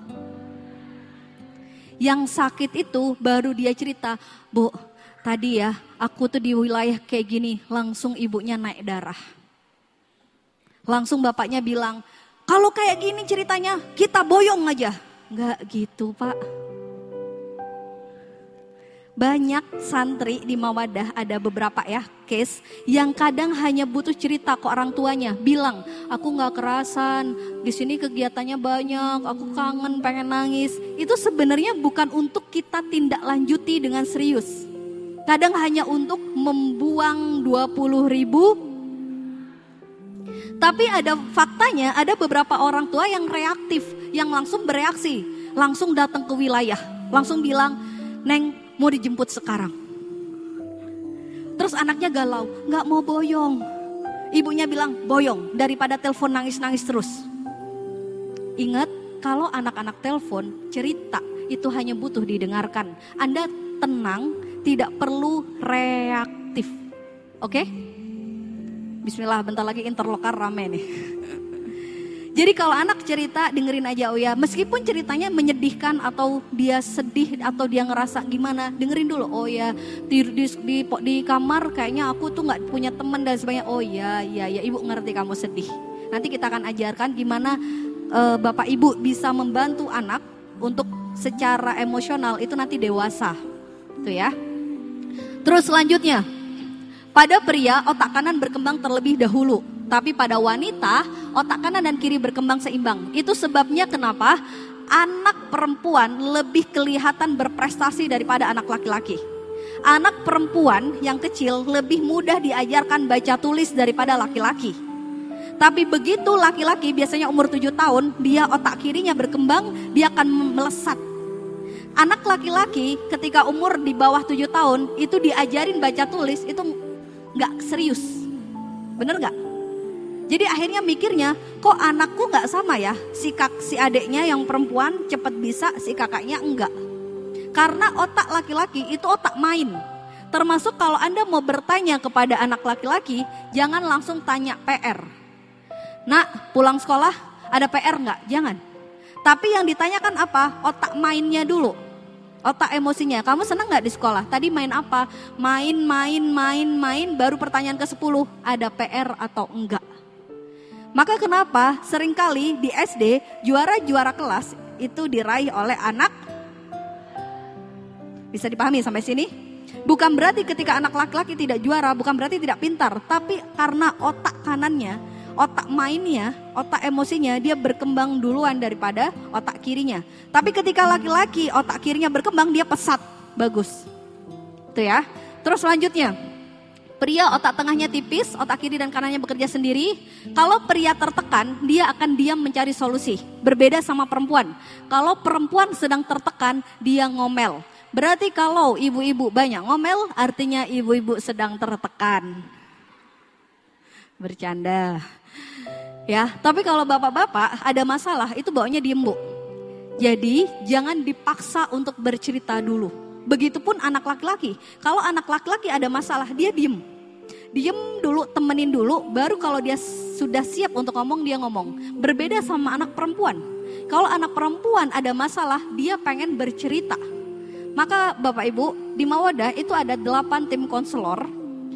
Yang sakit itu baru dia cerita, Bu tadi ya aku tuh di wilayah kayak gini, langsung ibunya naik darah. Langsung bapaknya bilang, kalau kayak gini ceritanya kita boyong aja. Enggak gitu Pak. Banyak santri di Mawaddah, ada beberapa ya case yang kadang hanya butuh cerita ke orang tuanya. Bilang, aku gak kerasan, di sini kegiatannya banyak, aku kangen, pengen nangis. Itu sebenarnya bukan untuk kita tindak lanjuti dengan serius. Kadang hanya untuk membuang 20.000. Tapi ada faktanya, ada beberapa orang tua yang reaktif, yang langsung bereaksi, langsung datang ke wilayah, langsung bilang, Neng mau dijemput sekarang. Terus anaknya galau, gak mau boyong. Ibunya bilang, boyong daripada telepon nangis-nangis terus. Ingat, kalau anak-anak telepon, cerita itu hanya butuh didengarkan. Anda tenang, tidak perlu reaktif. Oke? Bismillah, bentar lagi interlokal rame nih. Jadi kalau anak cerita dengerin aja oh ya, meskipun ceritanya menyedihkan atau dia sedih atau dia ngerasa gimana, dengerin dulu. Oh ya, di kamar kayaknya aku tuh nggak punya teman dan sebagainya. Oh ya, ibu ngerti kamu sedih. Nanti kita akan ajarkan gimana bapak ibu bisa membantu anak untuk secara emosional itu nanti dewasa, tuh ya. Terus selanjutnya, pada pria otak kanan berkembang terlebih dahulu. Tapi pada wanita, otak kanan dan kiri berkembang seimbang. Itu sebabnya kenapa anak perempuan lebih kelihatan berprestasi daripada anak laki-laki. Anak perempuan yang kecil lebih mudah diajarkan baca tulis daripada laki-laki. Tapi begitu laki-laki biasanya umur 7 tahun, dia otak kirinya berkembang, dia akan melesat. Anak laki-laki ketika umur di bawah 7 tahun, itu diajarin baca tulis, itu gak serius. Bener gak? Jadi akhirnya mikirnya, kok anakku gak sama ya? Si adeknya yang perempuan cepat bisa, si kakaknya enggak. Karena otak laki-laki itu otak main. Termasuk kalau Anda mau bertanya kepada anak laki-laki, jangan langsung tanya PR. Nak, pulang sekolah ada PR enggak? Jangan. Tapi yang ditanyakan apa? Otak mainnya dulu. Otak emosinya. Kamu senang gak di sekolah? Tadi main apa? Main, baru pertanyaan ke-10. Ada PR atau enggak? Maka kenapa seringkali di SD juara-juara kelas itu diraih oleh anak. Bisa dipahami sampai sini? Bukan berarti ketika anak laki-laki tidak juara, bukan berarti tidak pintar. Tapi karena otak kanannya, otak mainnya, otak emosinya dia berkembang duluan daripada otak kirinya. Tapi ketika laki-laki otak kirinya berkembang, dia pesat, bagus. Itu ya. Terus selanjutnya. Pria otak tengahnya tipis, otak kiri dan kanannya bekerja sendiri. Kalau pria tertekan, dia akan diam mencari solusi. Berbeda sama perempuan. Kalau perempuan sedang tertekan, dia ngomel. Berarti kalau ibu-ibu banyak ngomel, artinya ibu-ibu sedang tertekan. Bercanda. Ya, tapi kalau bapak-bapak ada masalah, itu bawanya diem, Bu. Jadi jangan dipaksa untuk bercerita dulu. Begitupun anak laki-laki. Kalau anak laki-laki ada masalah, dia diem. Diem dulu, temenin dulu, baru kalau dia sudah siap untuk ngomong, dia ngomong. Berbeda sama anak perempuan. Kalau anak perempuan ada masalah, dia pengen bercerita. Maka Bapak Ibu, di Mawadah itu ada 8 tim konselor.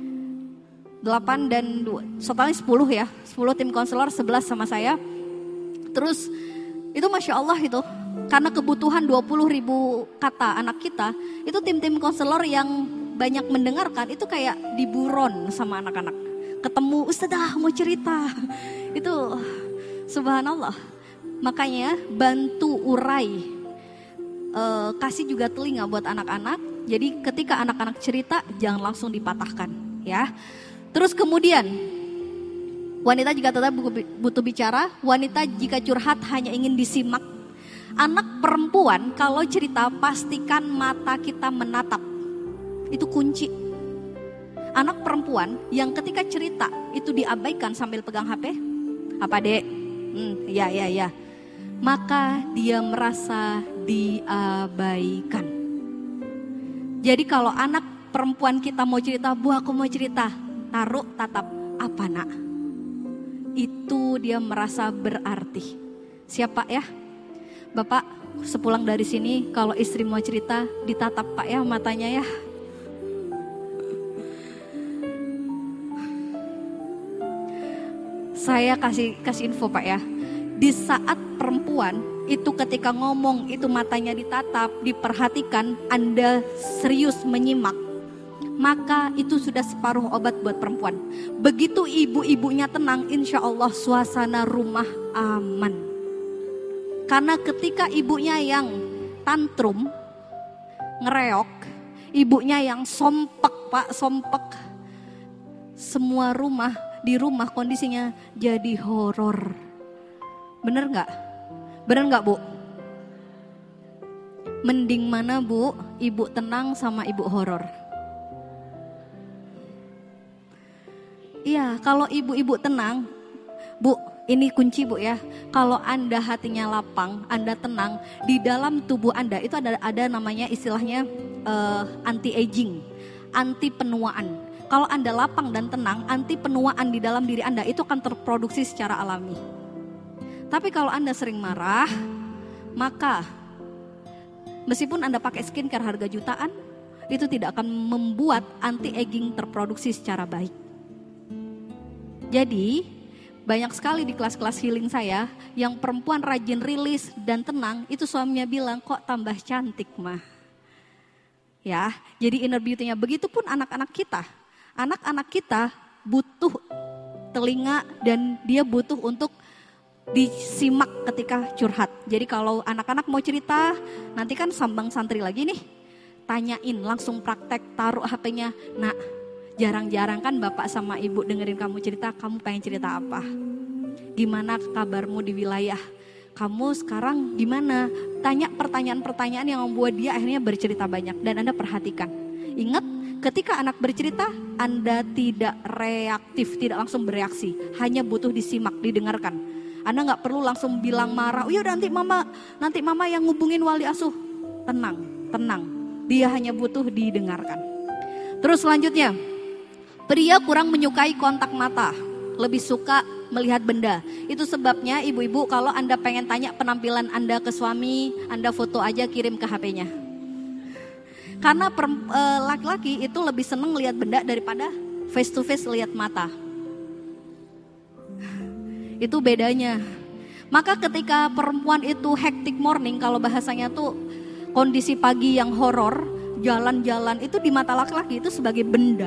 8 dan 2, totalnya 10 ya. 10 tim konselor, 11 sama saya. Terus itu Masya Allah itu. Karena kebutuhan 20.000 kata anak kita, itu tim-tim konselor yang banyak mendengarkan, itu kayak diburon sama anak-anak. Ketemu, Ustazah mau cerita. Itu subhanallah. Makanya bantu urai. Kasih juga telinga buat anak-anak. Jadi ketika anak-anak cerita, jangan langsung dipatahkan. Ya. Terus kemudian, wanita jika tetap butuh bicara, wanita jika curhat hanya ingin disimak. Anak perempuan kalau cerita pastikan mata kita menatap. Itu kunci. Anak perempuan yang ketika cerita itu diabaikan sambil pegang HP. Apa dek? Ya. Maka dia merasa diabaikan. Jadi kalau anak perempuan kita mau cerita, Bu aku mau cerita. Taruh tatap, apa nak? Itu dia merasa berarti. Siapa ya? Bapak sepulang dari sini kalau istri mau cerita ditatap Pak ya matanya ya. Saya kasih info Pak ya. Di saat perempuan itu ketika ngomong itu matanya ditatap, diperhatikan, Anda serius menyimak, maka itu sudah separuh obat buat perempuan. Begitu ibu-ibunya tenang, insya Allah suasana rumah aman. Karena ketika ibunya yang tantrum, ngereok, ibunya yang sompek Pak, sompek. Semua di rumah kondisinya jadi horor. Bener gak? Bener gak Bu? Mending mana Bu, ibu tenang sama ibu horor? Iya, kalau ibu-ibu tenang, Bu, ini kunci Bu ya. Kalau Anda hatinya lapang, Anda tenang, di dalam tubuh Anda itu ada namanya istilahnya anti aging, anti penuaan. Kalau Anda lapang dan tenang, anti penuaan di dalam diri Anda itu akan terproduksi secara alami. Tapi kalau Anda sering marah, maka meskipun Anda pakai skincare harga jutaan, itu tidak akan membuat anti-aging terproduksi secara baik. Jadi, banyak sekali di kelas-kelas healing saya yang perempuan rajin rilis dan tenang, itu suaminya bilang, kok tambah cantik mah. Ya, jadi inner beauty-nya. Begitupun anak-anak kita. Anak-anak kita butuh telinga dan dia butuh untuk disimak ketika curhat. Jadi kalau anak-anak mau cerita, nanti kan sambang santri lagi nih. Tanyain, langsung praktek, taruh HP-nya. Nak, jarang-jarang kan bapak sama ibu dengerin kamu cerita, kamu pengen cerita apa? Gimana kabarmu di wilayah? Kamu sekarang gimana? Tanya pertanyaan-pertanyaan yang membuat dia akhirnya bercerita banyak. Dan Anda perhatikan. Ingat, ketika anak bercerita, Anda tidak reaktif, tidak langsung bereaksi. Hanya butuh disimak, didengarkan. Anda gak perlu langsung bilang marah, oh yaudah nanti mama yang ngubungin wali asuh. Tenang. Dia hanya butuh didengarkan. Terus selanjutnya, pria kurang menyukai kontak mata, lebih suka melihat benda. Itu sebabnya ibu-ibu kalau Anda pengen tanya penampilan Anda ke suami, Anda foto aja kirim ke HP-nya. Karena laki-laki itu lebih seneng lihat benda daripada face to face lihat mata. Itu bedanya. Maka ketika perempuan itu hectic morning, kalau bahasanya tuh kondisi pagi yang horor, jalan-jalan itu di mata laki-laki itu sebagai benda.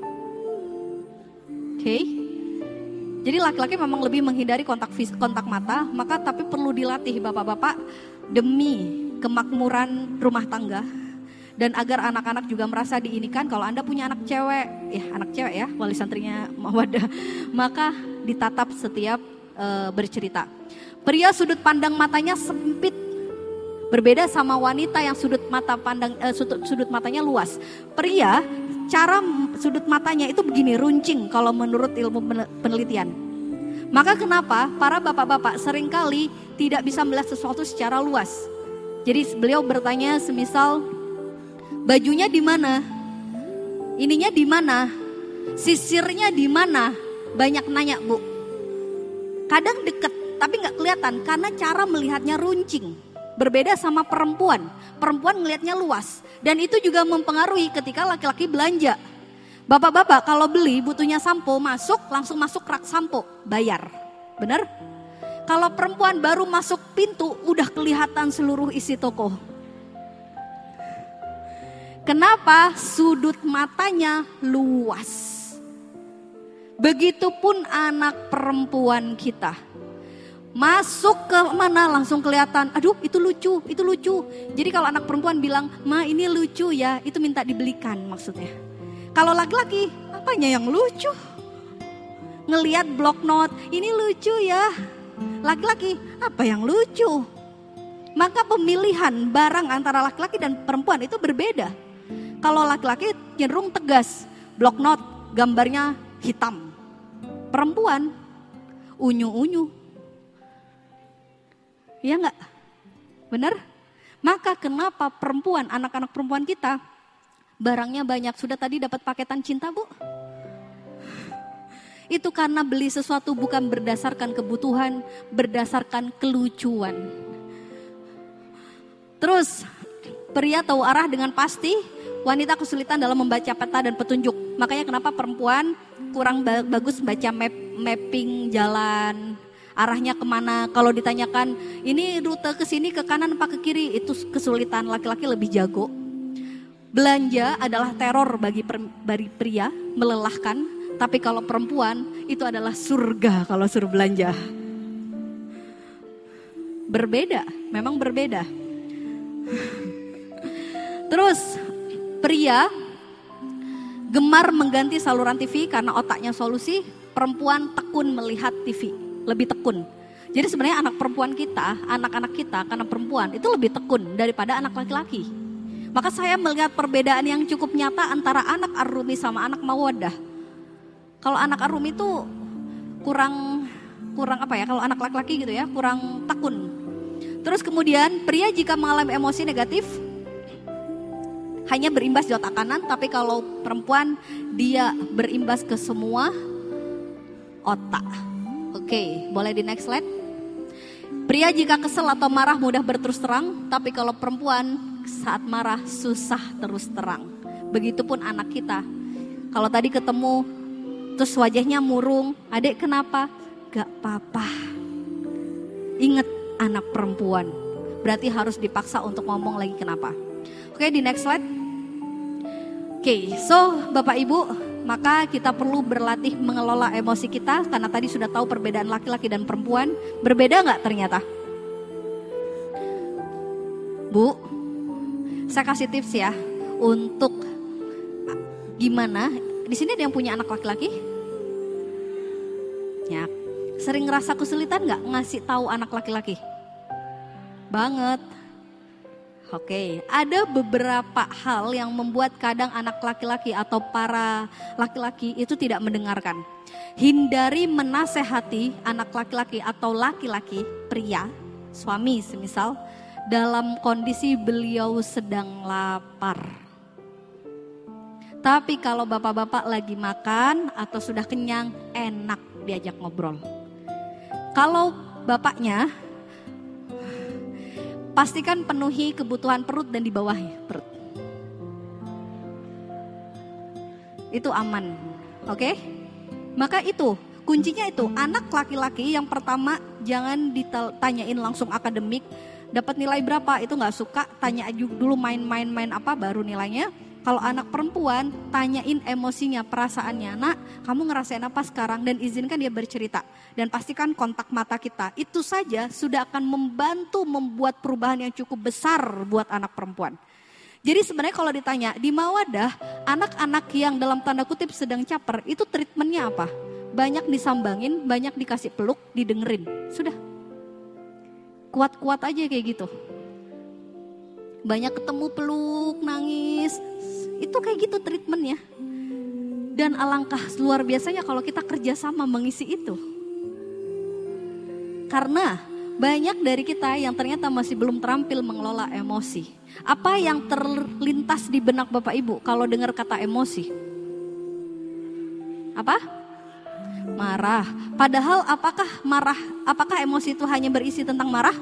Oke. Jadi laki-laki memang lebih menghindari kontak mata, maka tapi perlu dilatih bapak-bapak demi kemakmuran rumah tangga dan agar anak-anak juga merasa diinikan. Kalau Anda punya anak cewek ya, wali santrinya Mawadah, maka ditatap setiap bercerita. Pria sudut pandang matanya sempit, berbeda sama wanita yang sudut matanya luas. Pria cara sudut matanya itu begini, runcing kalau menurut ilmu penelitian. Maka kenapa para bapak-bapak seringkali tidak bisa melihat sesuatu secara luas. Jadi beliau bertanya semisal, bajunya di mana? Ininya di mana? Sisirnya di mana? Banyak nanya, Bu. Kadang deket tapi nggak kelihatan karena cara melihatnya runcing. Berbeda sama perempuan. Perempuan ngelihatnya luas. Dan itu juga mempengaruhi ketika laki-laki belanja. Bapak-bapak kalau beli butuhnya sampo, langsung masuk rak sampo, bayar. Benar? Kalau perempuan baru masuk pintu udah kelihatan seluruh isi toko. Kenapa? Sudut matanya luas. Begitupun anak perempuan kita. Masuk ke mana langsung kelihatan, aduh itu lucu. Jadi kalau anak perempuan bilang, ma ini lucu ya, itu minta dibelikan maksudnya. Kalau laki-laki, apanya yang lucu? Ngelihat block note, ini lucu ya. Laki-laki, apa yang lucu? Maka pemilihan barang antara laki-laki dan perempuan itu berbeda. Kalau laki-laki cenderung tegas, block note gambarnya hitam. Perempuan, unyu-unyu. Iya enggak? Benar? Maka kenapa perempuan, anak-anak perempuan kita barangnya banyak? Sudah tadi dapat paketan cinta, Bu? Itu karena beli sesuatu bukan berdasarkan kebutuhan, berdasarkan kelucuan. Terus, pria tahu arah dengan pasti, wanita kesulitan dalam membaca peta dan petunjuk. Makanya kenapa perempuan kurang bagus baca mapping jalan, arahnya kemana. Kalau ditanyakan ini rute ke sini ke kanan apa ke kiri, itu kesulitan. Laki-laki lebih jago. Belanja adalah teror bagi pria, melelahkan. Tapi kalau perempuan itu adalah surga kalau suruh belanja. Berbeda, memang berbeda. Terus pria gemar mengganti saluran TV karena otaknya solusi. Perempuan tekun melihat TV, lebih tekun. Jadi sebenarnya anak-anak kita karena perempuan itu lebih tekun daripada anak laki-laki. Maka saya melihat perbedaan yang cukup nyata antara anak Ar-Rumi sama anak Mawadah. Kalau anak Ar-Rumi itu kurang apa ya? Kalau anak laki-laki gitu ya, kurang tekun. Terus kemudian pria jika mengalami emosi negatif hanya berimbas di otak kanan, tapi kalau perempuan dia berimbas ke semua otak. Oke, boleh di next slide. Pria jika kesel atau marah mudah berterus terang, tapi kalau perempuan saat marah susah terus terang. Begitupun anak kita. Kalau tadi ketemu terus wajahnya murung, "Adek kenapa?" "Gak apa-apa." Ingat anak perempuan. Berarti harus dipaksa untuk ngomong lagi kenapa. Oke, di next slide. Oke, so Bapak Ibu, maka kita perlu berlatih mengelola emosi kita. Karena tadi sudah tahu perbedaan laki-laki dan perempuan. Berbeda gak ternyata? Bu, saya kasih tips ya. Untuk gimana, di sini ada yang punya anak laki-laki? Ya, sering ngerasa kesulitan gak ngasih tahu anak laki-laki? Banget. Oke, ada beberapa hal yang membuat kadang anak laki-laki atau para laki-laki itu tidak mendengarkan. Hindari menasehati anak laki-laki atau laki-laki, pria, suami semisal, dalam kondisi beliau sedang lapar. Tapi kalau bapak-bapak lagi makan atau sudah kenyang, enak diajak ngobrol. Kalau bapaknya, pastikan penuhi kebutuhan perut dan di bawahnya perut. Itu aman, oke? Maka itu, kuncinya itu, anak laki-laki yang pertama jangan ditanyain langsung akademik, dapat nilai berapa, itu gak suka, tanya dulu main-main apa baru nilainya. Kalau anak perempuan, tanyain emosinya, perasaannya. "Nak, kamu ngerasain apa sekarang?" Dan izinkan dia bercerita. Dan pastikan kontak mata kita. Itu saja sudah akan membantu membuat perubahan yang cukup besar buat anak perempuan. Jadi sebenarnya kalau ditanya, di Mawadah, anak-anak yang dalam tanda kutip sedang caper, itu treatmentnya apa? Banyak disambangin, banyak dikasih peluk, didengerin. Sudah. Kuat-kuat aja kayak gitu. Banyak ketemu peluk, nangis. Itu kayak gitu treatmentnya. Dan alangkah luar biasanya kalau kita kerjasama mengisi itu. Karena banyak dari kita yang ternyata masih belum terampil mengelola emosi. Apa yang terlintas di benak Bapak Ibu kalau dengar kata emosi? Apa? Marah. Padahal apakah emosi itu hanya berisi tentang marah?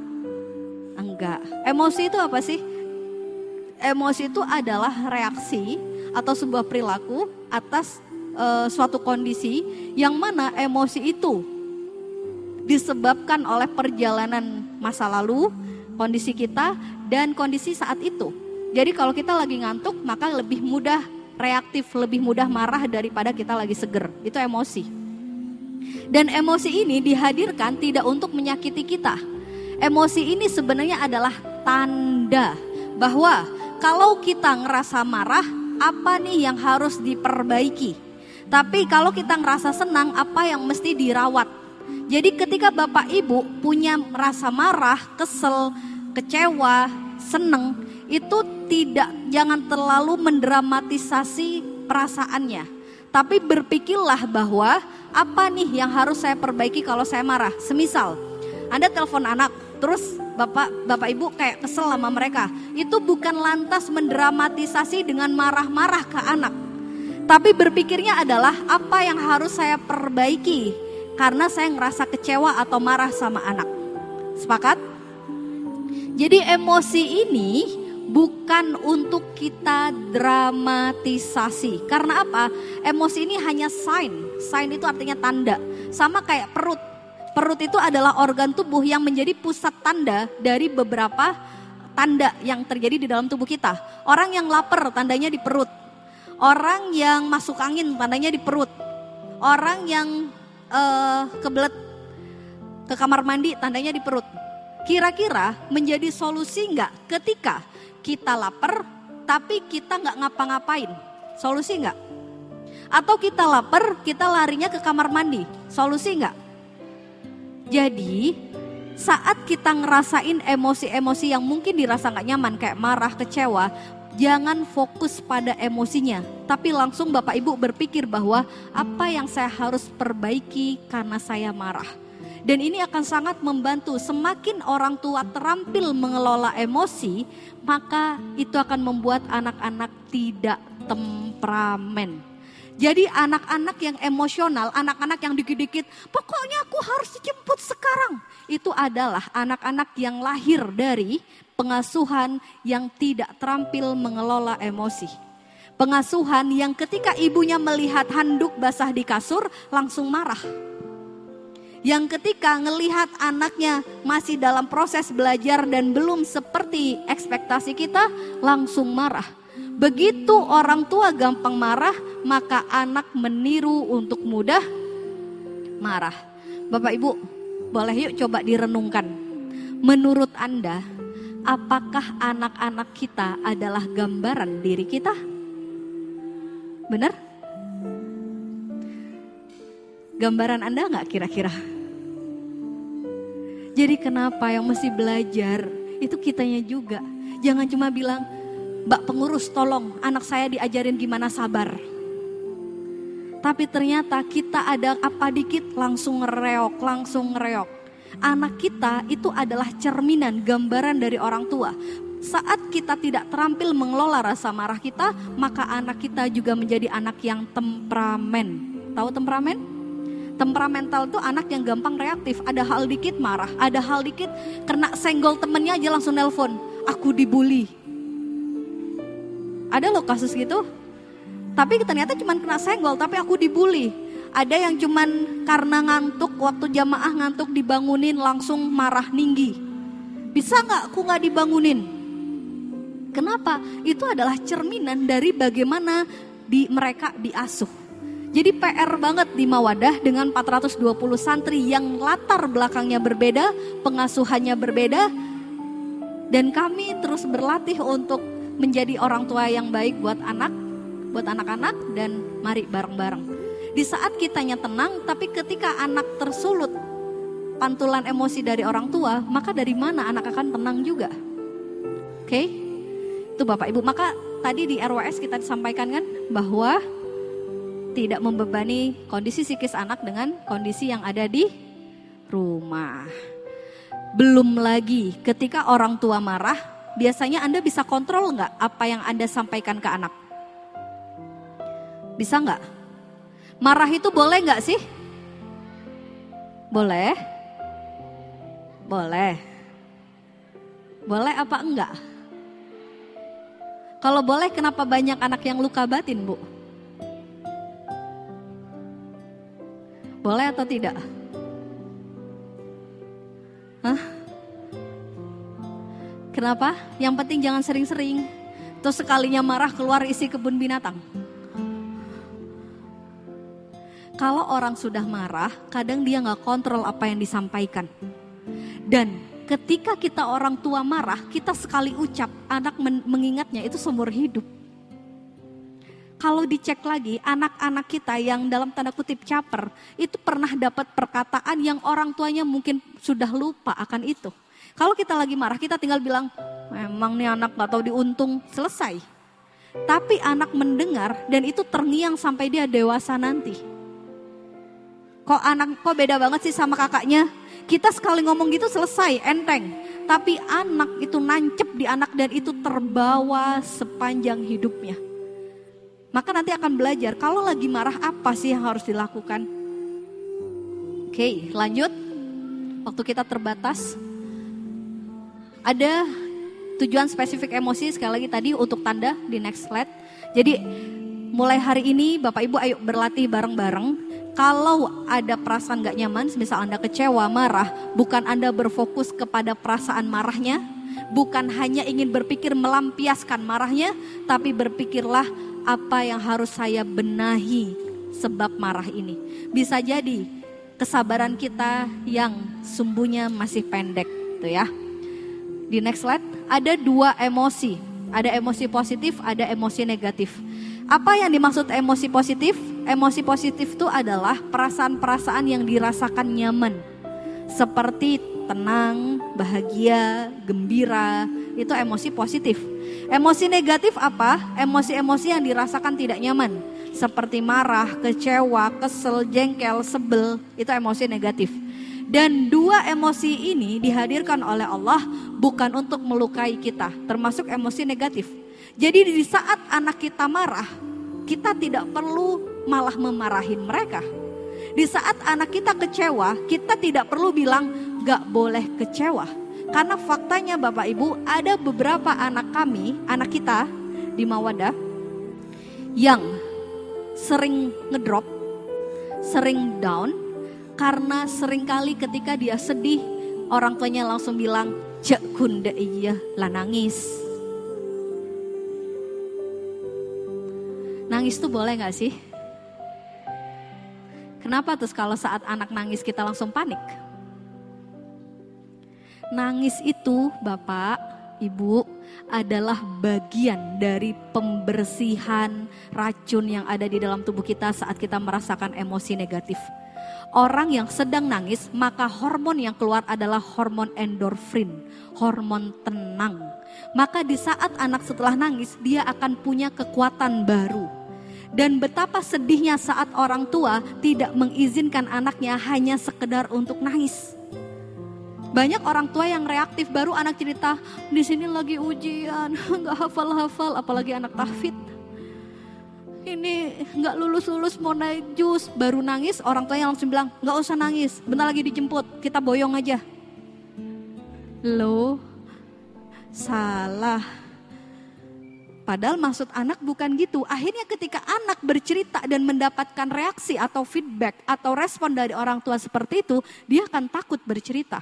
Enggak. Emosi itu apa sih? Emosi itu adalah reaksi atau sebuah perilaku atas suatu kondisi yang mana emosi itu disebabkan oleh perjalanan masa lalu, kondisi kita dan kondisi saat itu. Jadi kalau kita lagi ngantuk maka lebih mudah reaktif, lebih mudah marah daripada kita lagi seger. Itu emosi. Dan emosi ini dihadirkan tidak untuk menyakiti kita. Emosi ini sebenarnya adalah tanda bahwa kalau kita ngerasa marah, apa nih yang harus diperbaiki? Tapi kalau kita ngerasa senang, apa yang mesti dirawat? Jadi ketika Bapak Ibu punya rasa marah, kesel, kecewa, seneng, itu jangan terlalu mendramatisasi perasaannya. Tapi berpikirlah bahwa apa nih yang harus saya perbaiki kalau saya marah. Semisal, Anda telepon anak, terus Bapak Ibu kayak kesel sama mereka. Itu bukan lantas mendramatisasi dengan marah-marah ke anak. Tapi berpikirnya adalah apa yang harus saya perbaiki karena saya ngerasa kecewa atau marah sama anak. Sepakat? Jadi emosi ini bukan untuk kita dramatisasi. Karena apa? Emosi ini hanya sign. Sign itu artinya tanda. Sama kayak perut. Perut itu adalah organ tubuh yang menjadi pusat tanda dari beberapa tanda yang terjadi di dalam tubuh kita. Orang yang lapar tandanya di perut. Orang yang masuk angin tandanya di perut. Orang yang kebelet ke kamar mandi tandanya di perut. Kira-kira menjadi solusi enggak ketika kita lapar tapi kita enggak ngapa-ngapain? Solusi enggak? Atau kita lapar kita larinya ke kamar mandi? Solusi enggak? Jadi saat kita ngerasain emosi-emosi yang mungkin dirasa gak nyaman kayak marah, kecewa, jangan fokus pada emosinya. Tapi langsung Bapak Ibu berpikir bahwa apa yang saya harus perbaiki karena saya marah. Dan ini akan sangat membantu. Semakin orang tua terampil mengelola emosi, maka itu akan membuat anak-anak tidak temperamen. Jadi anak-anak yang emosional, anak-anak yang dikit-dikit, pokoknya aku harus dijemput sekarang. Itu adalah anak-anak yang lahir dari pengasuhan yang tidak terampil mengelola emosi. Pengasuhan yang ketika ibunya melihat handuk basah di kasur langsung marah. Yang ketika ngelihat anaknya masih dalam proses belajar dan belum seperti ekspektasi kita langsung marah. Begitu orang tua gampang marah, maka anak meniru untuk mudah marah. Bapak Ibu, boleh yuk coba direnungkan. Menurut Anda, apakah anak-anak kita adalah gambaran diri kita? Benar? Gambaran Anda nggak kira-kira? Jadi kenapa yang mesti belajar itu kitanya juga. Jangan cuma bilang, Mbak pengurus tolong anak saya diajarin gimana sabar. Tapi ternyata kita ada apa dikit langsung ngereok. Anak kita itu adalah cerminan, gambaran dari orang tua. Saat kita tidak terampil mengelola rasa marah kita, maka anak kita juga menjadi anak yang temperamen. Tahu temperamen? Temperamental itu anak yang gampang reaktif. Ada hal dikit marah, ada hal dikit kena senggol temennya aja langsung nelpon. Aku dibully. Ada loh kasus gitu. Tapi ternyata cuma kena senggol, tapi aku dibully. Ada yang cuman karena ngantuk, waktu jamaah ngantuk dibangunin langsung marah ninggi. Bisa gak aku gak dibangunin? Kenapa? Itu adalah cerminan dari bagaimana mereka diasuh. Jadi PR banget di Mawadah dengan 420 santri yang latar belakangnya berbeda, pengasuhannya berbeda. Dan kami terus berlatih untuk menjadi orang tua yang baik buat anak-anak dan mari bareng-bareng. Di saat kitanya tenang, tapi ketika anak tersulut pantulan emosi dari orang tua, maka dari mana anak akan tenang juga? Oke? Itu Bapak Ibu. Maka tadi di RWS kita disampaikan kan bahwa tidak membebani kondisi psikis anak dengan kondisi yang ada di rumah. Belum lagi ketika orang tua marah, biasanya Anda bisa kontrol nggak apa yang Anda sampaikan ke anak? Bisa nggak? Marah itu boleh nggak sih? Boleh? Boleh. Boleh apa enggak? Kalau boleh, kenapa banyak anak yang luka batin, Bu? Boleh atau tidak? Hah? Kenapa? Yang penting jangan sering-sering. Terus sekalinya marah keluar isi kebun binatang. Kalau orang sudah marah, kadang dia gak kontrol apa yang disampaikan. Dan ketika kita orang tua marah, kita sekali ucap, anak mengingatnya itu seumur hidup. Kalau dicek lagi, anak-anak kita yang dalam tanda kutip caper, itu pernah dapat perkataan yang orang tuanya mungkin sudah lupa akan itu. Kalau kita lagi marah, kita tinggal bilang, memang nih anak gak tahu diuntung, selesai. Tapi anak mendengar dan itu terngiang sampai dia dewasa nanti. Kok beda banget sih sama kakaknya? Kita sekali ngomong gitu selesai, enteng. Tapi anak itu nancep di anak dan itu terbawa sepanjang hidupnya. Maka nanti akan belajar, kalau lagi marah apa sih yang harus dilakukan? Oke, lanjut. Waktu kita terbatas. Ada tujuan spesifik emosi sekali lagi tadi untuk tanda di next slide. Jadi mulai hari ini Bapak Ibu ayo berlatih bareng-bareng. Kalau ada perasaan gak nyaman, misal Anda kecewa, marah, bukan Anda berfokus kepada perasaan marahnya, bukan hanya ingin berpikir melampiaskan marahnya, tapi berpikirlah apa yang harus saya benahi sebab marah ini. Bisa jadi kesabaran kita yang sumbunya masih pendek, tuh ya. Di next slide, ada dua emosi. Ada emosi positif, ada emosi negatif. Apa yang dimaksud emosi positif? Emosi positif itu adalah perasaan-perasaan yang dirasakan nyaman. Seperti tenang, bahagia, gembira, itu emosi positif. Emosi negatif apa? Emosi-emosi yang dirasakan tidak nyaman. Seperti marah, kecewa, kesel, jengkel, sebel, itu emosi negatif. Dan dua emosi ini dihadirkan oleh Allah bukan untuk melukai kita, termasuk emosi negatif. Jadi di saat anak kita marah, kita tidak perlu malah memarahin mereka. Di saat anak kita kecewa, kita tidak perlu bilang gak boleh kecewa. Karena faktanya Bapak Ibu, ada beberapa anak kami, anak kita di Mawadah yang sering ngedrop, sering down, karena seringkali ketika dia sedih, orang tuanya langsung bilang, "Cek kunde iya lah nangis." Nangis tuh boleh gak sih? Kenapa terus kalau saat anak nangis kita langsung panik? Nangis itu Bapak, Ibu adalah bagian dari pembersihan racun yang ada di dalam tubuh kita saat kita merasakan emosi negatif. Orang yang sedang nangis, maka hormon yang keluar adalah hormon endorfin, hormon tenang. Maka di saat anak setelah nangis, dia akan punya kekuatan baru. Dan betapa sedihnya saat orang tua tidak mengizinkan anaknya hanya sekedar untuk nangis. Banyak orang tua yang reaktif, baru anak cerita, di sini lagi ujian, nggak hafal-hafal, apalagi anak tahfidz. Ini nggak lulus-lulus mau naik jus, baru nangis, orang tua yang langsung bilang, nggak usah nangis, bentar lagi dijemput, kita boyong aja. Loh, salah. Padahal maksud anak bukan gitu. Akhirnya ketika anak bercerita dan mendapatkan reaksi atau feedback atau respon dari orang tua seperti itu, dia akan takut bercerita.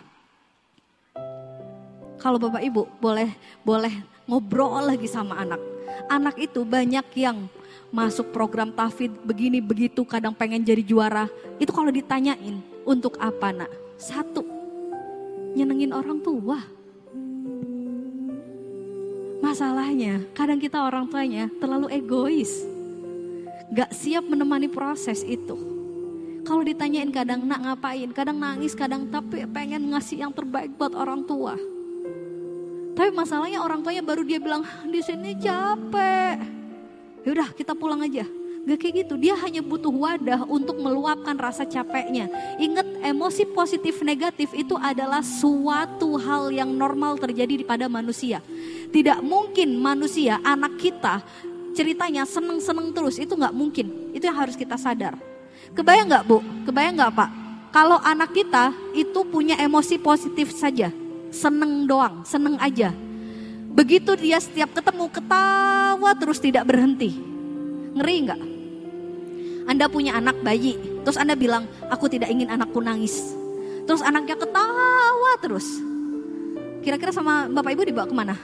Kalau Bapak Ibu boleh ngobrol lagi sama anak. Anak itu banyak yang masuk program tahfidz begini begitu, kadang pengen jadi juara. Itu kalau ditanyain, untuk apa nak? Satu, nyenengin orang tua. Masalahnya, kadang kita orang tuanya terlalu egois. Gak siap menemani proses itu. Kalau ditanyain kadang nak ngapain, kadang nangis, kadang tapi pengen ngasih yang terbaik buat orang tua. Tapi masalahnya orang tuanya baru dia bilang, di sini capek. Yaudah kita pulang aja. Gak kayak gitu, dia hanya butuh wadah untuk meluapkan rasa capeknya. Ingat, emosi positif negatif itu adalah suatu hal yang normal terjadi pada manusia. Tidak mungkin manusia, anak kita ceritanya seneng-seneng terus, itu gak mungkin. Itu yang harus kita sadar. Kebayang gak Bu? Kebayang gak Pak? Kalau anak kita itu punya emosi positif saja, seneng doang, seneng aja. Begitu dia setiap ketemu ketawa terus tidak berhenti. Ngeri gak? Anda punya anak bayi, terus Anda bilang, aku tidak ingin anakku nangis. Terus anaknya ketawa terus. Kira-kira sama Bapak Ibu dibawa kemana?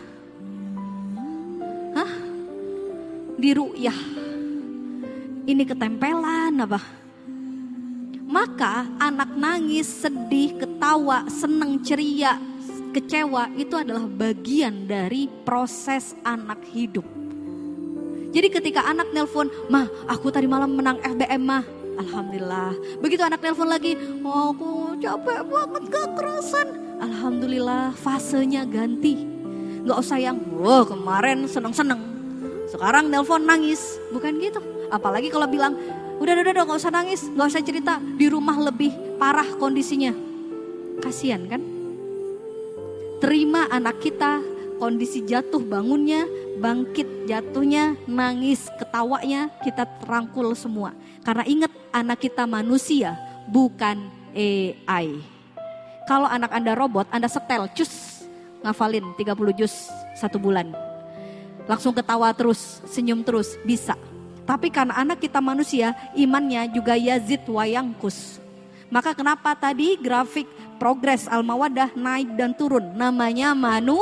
Hah? Di ru'yah. Ini ketempelan apa? Maka anak nangis, sedih, ketawa, seneng, ceria, kecewa, itu adalah bagian dari proses anak hidup. Jadi ketika anak nelpon, "Ma, aku tadi malam menang FBM, Ma." Alhamdulillah. Begitu anak nelpon lagi, "Oh, aku capek banget, gak kerasan." Alhamdulillah, fasenya ganti. Gak usah yang, "Wah, kemarin seneng-seneng, sekarang nelpon nangis." Bukan gitu. Apalagi kalau bilang, udah, gak usah nangis, gak usah cerita, di rumah lebih parah kondisinya. Kasian kan? Terima anak kita, kondisi jatuh bangunnya, bangkit jatuhnya, nangis ketawanya, kita rangkul semua. Karena ingat, anak kita manusia, bukan AI. Kalau anak Anda robot, Anda setel, cus, ngafalin 30 juz 1 bulan. Langsung ketawa terus, senyum terus, bisa. Tapi karena anak kita manusia, imannya juga yazid wa yangkus. Maka kenapa tadi grafik progres Al-Mawadah naik dan turun, namanya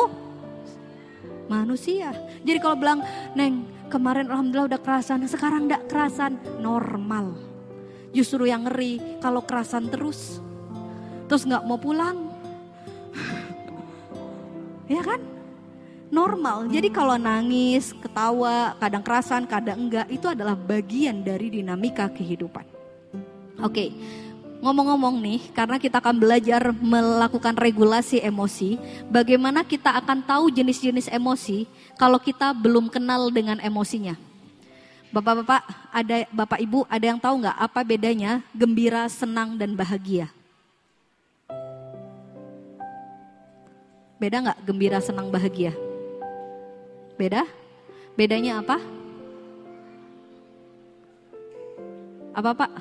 manusia. Jadi kalau bilang, "Neng, kemarin alhamdulillah udah kerasan, sekarang gak kerasan." Normal. Justru yang ngeri kalau kerasan terus gak mau pulang. Ya kan? Normal. Jadi kalau nangis, ketawa, kadang kerasan, kadang enggak, itu adalah bagian dari dinamika kehidupan. Oke. Ngomong-ngomong nih, karena kita akan belajar melakukan regulasi emosi, bagaimana kita akan tahu jenis-jenis emosi kalau kita belum kenal dengan emosinya. Bapak-bapak, Bapak Ibu, ada yang tahu nggak apa bedanya gembira, senang, dan bahagia? Beda nggak gembira, senang, bahagia? Beda? Bedanya apa? Apa Pak?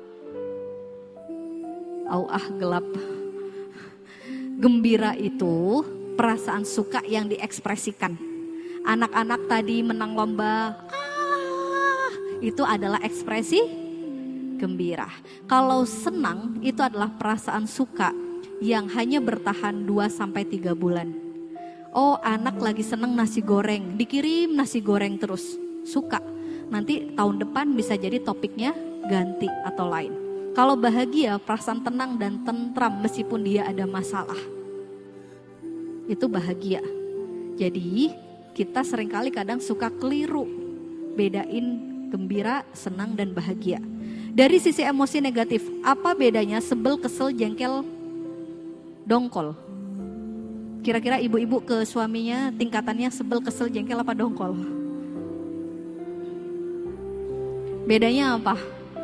Gelap. Gembira itu perasaan suka yang diekspresikan. Anak-anak tadi menang lomba, itu adalah ekspresi gembira. Kalau senang itu adalah perasaan suka yang hanya bertahan 2-3 bulan. Oh, anak lagi senang nasi goreng, dikirim nasi goreng terus, suka. Nanti tahun depan bisa jadi topiknya ganti atau lain. Kalau bahagia, perasaan tenang dan tentram meskipun dia ada masalah. Itu bahagia. Jadi kita seringkali kadang suka keliru bedain gembira, senang, dan bahagia. Dari sisi emosi negatif, apa bedanya sebel, kesel, jengkel, dongkol? Kira-kira ibu-ibu ke suaminya tingkatannya sebel, kesel, jengkel, apa dongkol? Bedanya apa?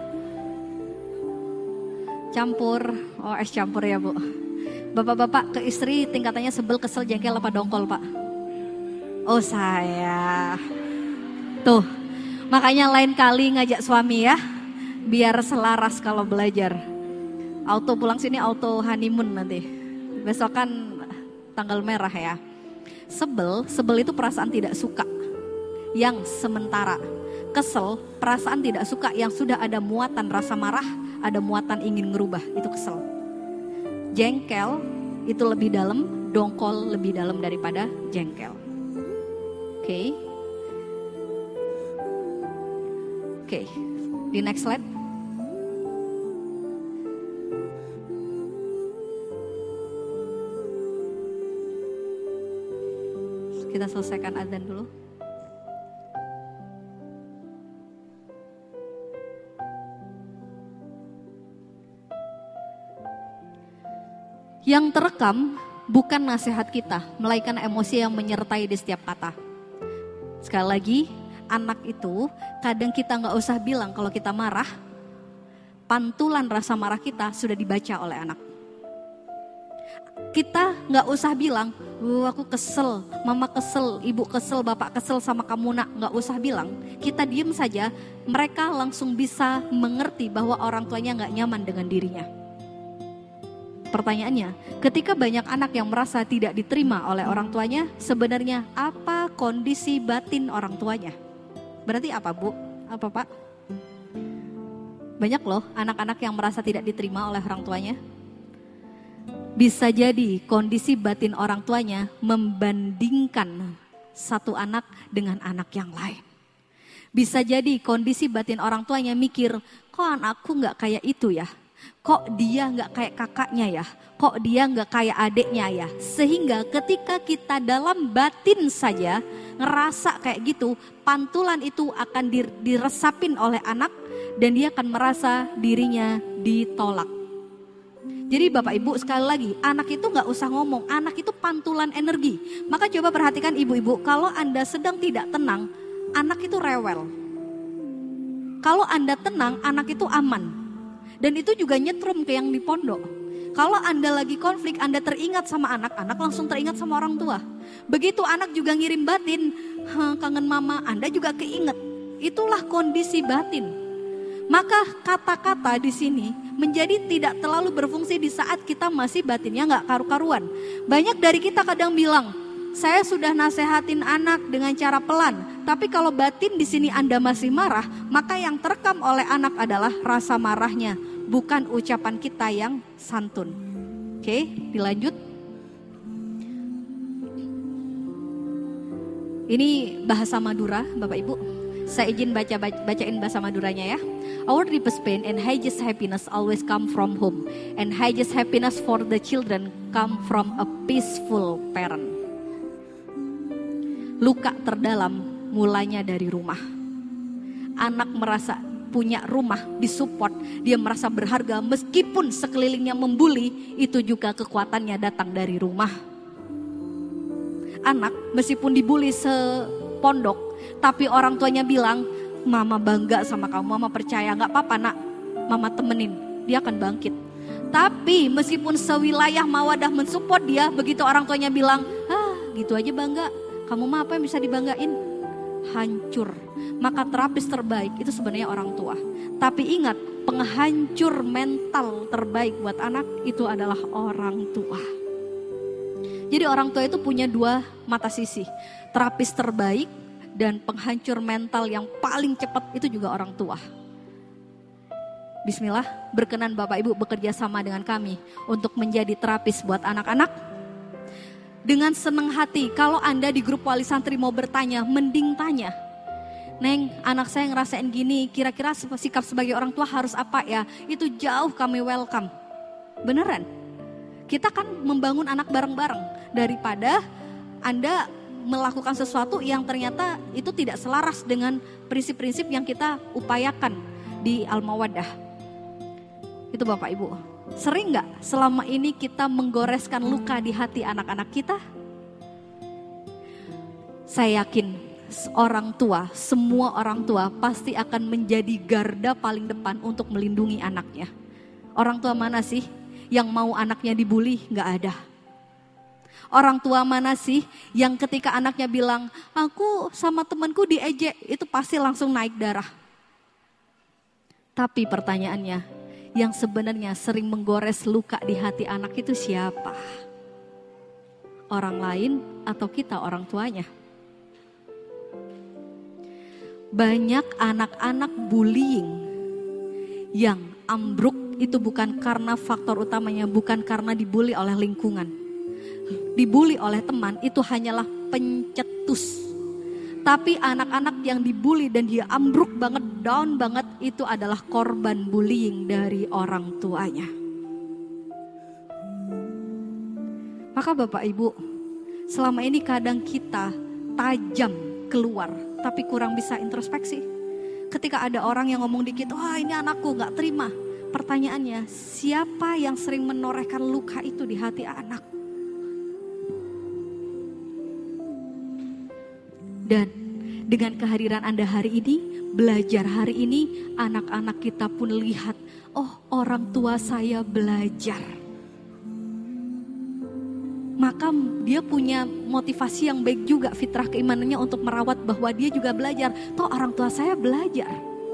Campur. Oh, es campur ya Bu. Bapak-bapak ke istri tingkatannya sebel, kesel, jengkel, apa dongkol Pak? Oh saya. Tuh, makanya lain kali ngajak suami ya, biar selaras kalau belajar. Auto pulang sini, auto honeymoon nanti. Besok kan tanggal merah ya. Sebel itu perasaan tidak suka yang sementara. Kesel, perasaan tidak suka yang sudah ada muatan rasa marah, ada muatan ingin ngerubah, itu kesel. Jengkel itu lebih dalam, dongkol lebih dalam daripada jengkel. Oke. Di next slide. Kita selesaikan azan dulu. Yang terekam bukan nasihat kita, melainkan emosi yang menyertai di setiap kata. Sekali lagi, anak itu kadang kita gak usah bilang kalau kita marah, pantulan rasa marah kita sudah dibaca oleh anak. Kita gak usah bilang, aku kesel, mama kesel, ibu kesel, bapak kesel sama kamu nak. Gak usah bilang, kita diem saja, mereka langsung bisa mengerti bahwa orang tuanya gak nyaman dengan dirinya. Pertanyaannya, ketika banyak anak yang merasa tidak diterima oleh orang tuanya, sebenarnya apa kondisi batin orang tuanya? Berarti apa Bu? Apa Pak? Banyak loh anak-anak yang merasa tidak diterima oleh orang tuanya. Bisa jadi kondisi batin orang tuanya membandingkan satu anak dengan anak yang lain. Bisa jadi kondisi batin orang tuanya mikir, kok anakku gak kayak itu ya? Kok dia gak kayak kakaknya ya? Kok dia gak kayak adiknya ya? Sehingga ketika kita dalam batin saja ngerasa kayak gitu, pantulan itu akan diresapin oleh anak dan dia akan merasa dirinya ditolak. Jadi Bapak Ibu sekali lagi, anak itu gak usah ngomong, anak itu pantulan energi. Maka coba perhatikan ibu-ibu, kalau Anda sedang tidak tenang, anak itu rewel. Kalau Anda tenang, anak itu aman. Dan itu juga nyetrum ke yang di pondok. Kalau Anda lagi konflik, Anda teringat sama anak, anak langsung teringat sama orang tua. Begitu anak juga ngirim batin, kangen mama, Anda juga keinget. Itulah kondisi batin. Maka kata-kata di sini menjadi tidak terlalu berfungsi di saat kita masih batinnya gak karu-karuan. Banyak dari kita kadang bilang, saya sudah nasehatin anak dengan cara pelan, tapi kalau batin di sini Anda masih marah, maka yang terekam oleh anak adalah rasa marahnya, bukan ucapan kita yang santun. Oke, dilanjut. Ini bahasa Madura, Bapak Ibu. Saya izin bacain bahasa Maduranya ya. Our deepest pain and highest happiness always come from home, and highest happiness for the children come from a peaceful parent. Luka terdalam mulanya dari rumah. Anak merasa punya rumah, disupport, dia merasa berharga meskipun sekelilingnya membuli, itu juga kekuatannya datang dari rumah. Anak meskipun dibully sepondok, tapi orang tuanya bilang, mama bangga sama kamu, mama percaya, gak apa-apa nak, mama temenin, dia akan bangkit. Tapi meskipun sewilayah mawadah mensupport dia, begitu orang tuanya bilang, gitu aja bangga, kamu mah apa yang bisa dibanggain? hancur. Maka terapis terbaik itu sebenarnya orang tua. Tapi ingat, penghancur mental terbaik buat anak itu adalah orang tua. Jadi orang tua itu punya dua mata sisi. Terapis terbaik dan penghancur mental yang paling cepat itu juga orang tua. Bismillah, berkenan Bapak Ibu bekerja sama dengan kami untuk menjadi terapis buat anak-anak. Dengan senang hati, kalau Anda di grup Wali Santri mau bertanya, mending tanya. Neng, anak saya ngerasain gini, kira-kira sikap sebagai orang tua harus apa ya? Itu jauh kami welcome. Beneran. Kita kan membangun anak bareng-bareng daripada Anda melakukan sesuatu yang ternyata itu tidak selaras dengan prinsip-prinsip yang kita upayakan di Al-Mawaddah. Itu Bapak Ibu. Sering gak selama ini kita menggoreskan luka di hati anak-anak kita? Saya yakin orang tua, semua orang tua pasti akan menjadi garda paling depan untuk melindungi anaknya. Orang tua mana sih yang mau anaknya dibully? Gak ada. Orang tua mana sih yang ketika anaknya bilang, aku sama temanku diejek, itu pasti langsung naik darah. Tapi pertanyaannya, yang sebenarnya sering menggores luka di hati anak itu siapa? Orang lain atau kita orang tuanya? Banyak anak-anak bullying yang ambruk itu bukan karena faktor utamanya, bukan karena dibully oleh lingkungan. Dibully oleh teman itu hanyalah pencetus. Tapi anak-anak yang dibully dan dia ambruk banget, down banget, itu adalah korban bullying dari orang tuanya. Maka Bapak Ibu, selama ini kadang kita tajam keluar, tapi kurang bisa introspeksi. Ketika ada orang yang ngomong dikit, wah ini anakku gak terima. Pertanyaannya, siapa yang sering menorehkan luka itu di hati anak? Dan dengan kehadiran Anda hari ini, belajar hari ini, anak-anak kita pun lihat, oh orang tua saya belajar. Maka dia punya motivasi yang baik juga, fitrah keimanannya untuk merawat bahwa dia juga belajar. Toh orang tua saya belajar.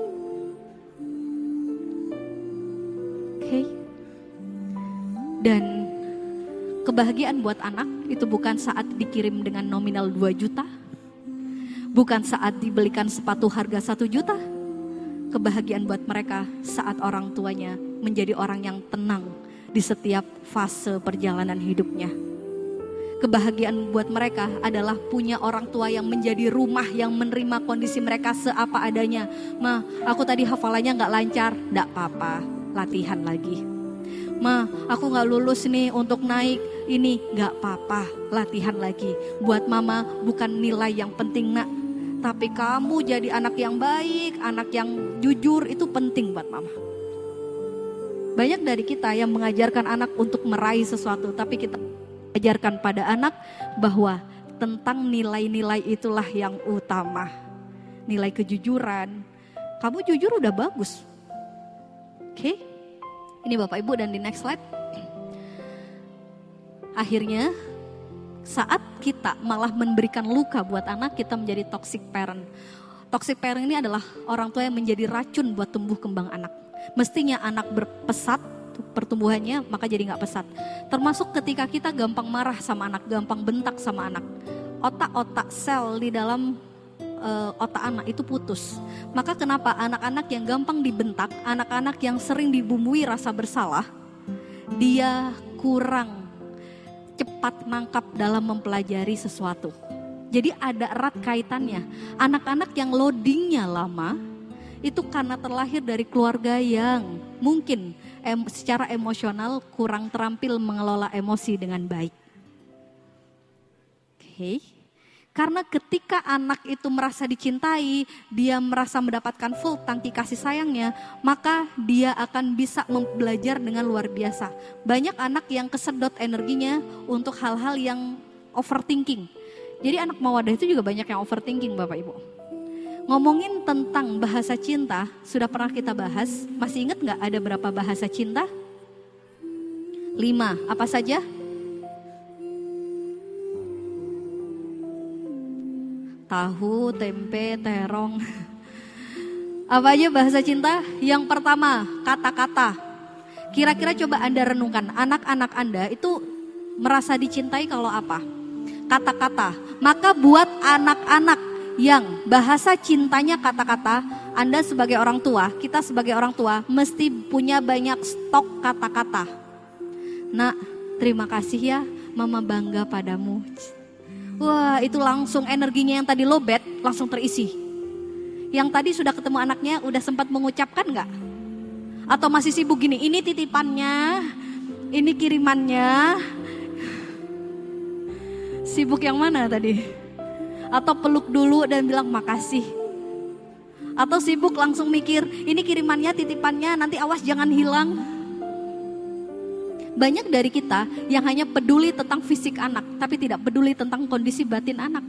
Oke. Dan kebahagiaan buat anak itu bukan saat dikirim dengan nominal 2 juta. Bukan saat dibelikan sepatu harga 1 juta. Kebahagiaan buat mereka saat orang tuanya menjadi orang yang tenang di setiap fase perjalanan hidupnya. Kebahagiaan buat mereka adalah punya orang tua yang menjadi rumah yang menerima kondisi mereka seapa adanya. Ma, aku tadi hafalannya gak lancar, gak apa-apa, latihan lagi. Ma, aku gak lulus nih untuk naik ini, gak apa-apa, latihan lagi. Buat mama bukan nilai yang penting nak, tapi kamu jadi anak yang baik, anak yang jujur, itu penting buat mama. Banyak dari kita yang mengajarkan anak untuk meraih sesuatu, tapi kita ajarkan pada anak bahwa tentang nilai-nilai itulah yang utama. Nilai kejujuran. Kamu jujur udah bagus. Oke? Ini Bapak Ibu, dan di next slide. Akhirnya saat kita malah memberikan luka buat anak, kita menjadi toxic parent. Toxic parent ini adalah orang tua yang menjadi racun buat tumbuh kembang anak. Mestinya anak berpesat pertumbuhannya, maka jadi gak pesat. Termasuk ketika kita gampang marah sama anak, gampang bentak sama anak. Otak-otak sel di dalam otak anak itu putus. Maka kenapa anak-anak yang gampang dibentak, anak-anak yang sering dibumbui rasa bersalah, dia kurang cepat nangkap dalam mempelajari sesuatu. Jadi ada erat kaitannya. Anak-anak yang loadingnya lama, itu karena terlahir dari keluarga yang mungkin secara emosional kurang terampil mengelola emosi dengan baik. Oke. Karena ketika anak itu merasa dicintai, dia merasa mendapatkan full tangki kasih sayangnya, maka dia akan bisa belajar dengan luar biasa. Banyak anak yang kesedot energinya untuk hal-hal yang overthinking. Jadi anak mawadah itu juga banyak yang overthinking Bapak Ibu. Ngomongin tentang bahasa cinta, sudah pernah kita bahas. Masih ingat gak ada berapa bahasa cinta? 5, apa saja? Tahu, tempe, terong. Apa aja bahasa cinta? Yang pertama, kata-kata. Kira-kira coba Anda renungkan, anak-anak Anda itu merasa dicintai kalau apa? Kata-kata. Maka buat anak-anak yang bahasa cintanya kata-kata, Anda sebagai orang tua, kita sebagai orang tua mesti punya banyak stok kata-kata. Nak, terima kasih ya, mama bangga padamu. Wah, itu langsung energinya yang tadi lowbat langsung terisi. Yang tadi sudah ketemu anaknya, udah sempat mengucapkan gak? Atau masih sibuk gini, ini titipannya, ini kirimannya. Sibuk yang mana tadi? Atau peluk dulu dan bilang makasih. Atau sibuk langsung mikir, ini kirimannya, titipannya, nanti awas jangan hilang. Banyak dari kita yang hanya peduli tentang fisik anak, tapi tidak peduli tentang kondisi batin anak.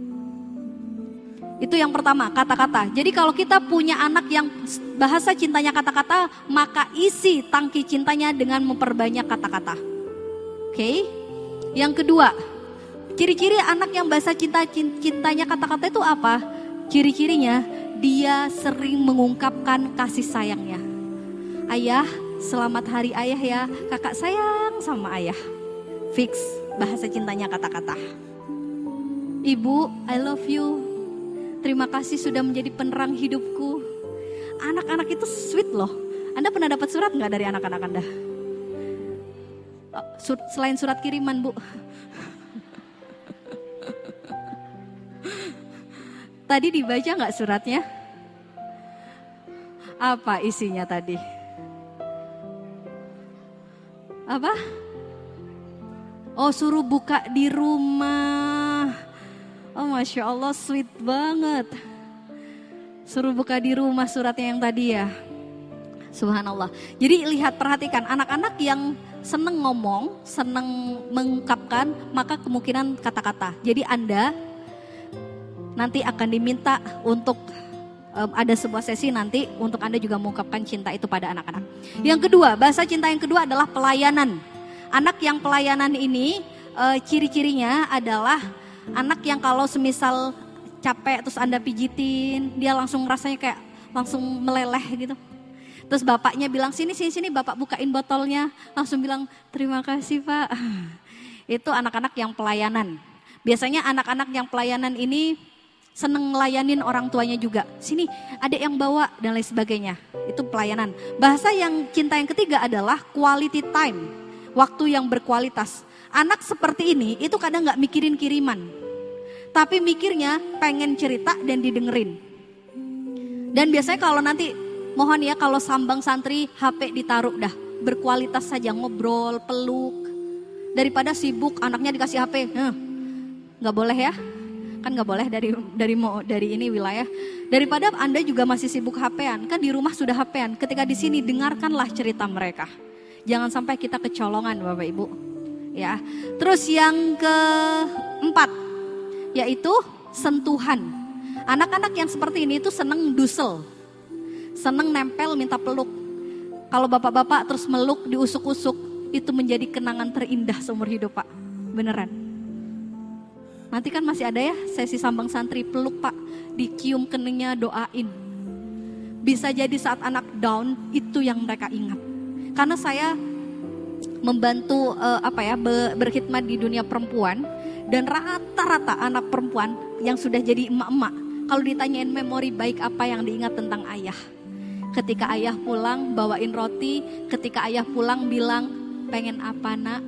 Itu yang pertama, kata-kata. Jadi kalau kita punya anak yang bahasa cintanya kata-kata, maka isi tangki cintanya dengan memperbanyak kata-kata. Oke? Yang kedua, ciri-ciri anak yang bahasa cintanya kata-kata itu apa? Ciri-cirinya, dia sering mengungkapkan kasih sayangnya. Ayah, selamat hari ayah ya, kakak sayang sama ayah. Fix, bahasa cintanya kata-kata. Ibu, I love you. Terima kasih sudah menjadi penerang hidupku. Anak-anak itu sweet loh. Anda pernah dapat surat gak dari anak-anak Anda? Selain surat kiriman, Bu. Tadi dibaca gak suratnya? Apa isinya tadi? Apa? Oh, suruh buka di rumah. Oh, Masya Allah, sweet banget. Suruh buka di rumah suratnya yang tadi ya. Subhanallah. Jadi lihat, perhatikan, anak-anak yang seneng ngomong, seneng mengungkapkan, maka kemungkinan kata-kata. Jadi Anda nanti akan diminta untuk ada sebuah sesi nanti untuk Anda juga mengungkapkan cinta itu pada anak-anak. Yang kedua, bahasa cinta yang kedua adalah pelayanan. Anak yang pelayanan ini ciri-cirinya adalah anak yang kalau semisal capek terus Anda pijitin, dia langsung rasanya kayak langsung meleleh gitu. Terus bapaknya bilang sini, bapak bukain botolnya, langsung bilang terima kasih Pak. Itu anak-anak yang pelayanan. Biasanya anak-anak yang pelayanan ini seneng ngelayanin orang tuanya juga. Sini adek yang bawa dan lain sebagainya. Itu pelayanan. Bahasa yang cinta yang ketiga adalah quality time. Waktu yang berkualitas. Anak seperti ini itu kadang gak mikirin kiriman. Tapi mikirnya pengen cerita dan didengerin. Dan biasanya kalau nanti mohon ya kalau sambang santri HP ditaruh dah. Berkualitas saja ngobrol, peluk. Daripada sibuk anaknya dikasih HP. Gak boleh ya. Kan gak boleh dari ini wilayah. Daripada Anda juga masih sibuk HP-an. Kan di rumah sudah HP-an. Ketika di sini dengarkanlah cerita mereka. Jangan sampai kita kecolongan Bapak Ibu. Ya. Terus yang keempat yaitu sentuhan. Anak-anak yang seperti ini itu seneng dusel. Seneng nempel minta peluk. Kalau bapak-bapak terus meluk diusuk-usuk, itu menjadi kenangan terindah seumur hidup Pak. Beneran. Nanti kan masih ada ya sesi sambang santri peluk Pak, dicium keningnya, doain. Bisa jadi saat anak down itu yang mereka ingat. Karena saya membantu berkhidmat di dunia perempuan dan rata-rata anak perempuan yang sudah jadi emak-emak kalau ditanyain memori baik apa yang diingat tentang ayah. Ketika ayah pulang bawain roti, ketika ayah pulang bilang pengen apa nak?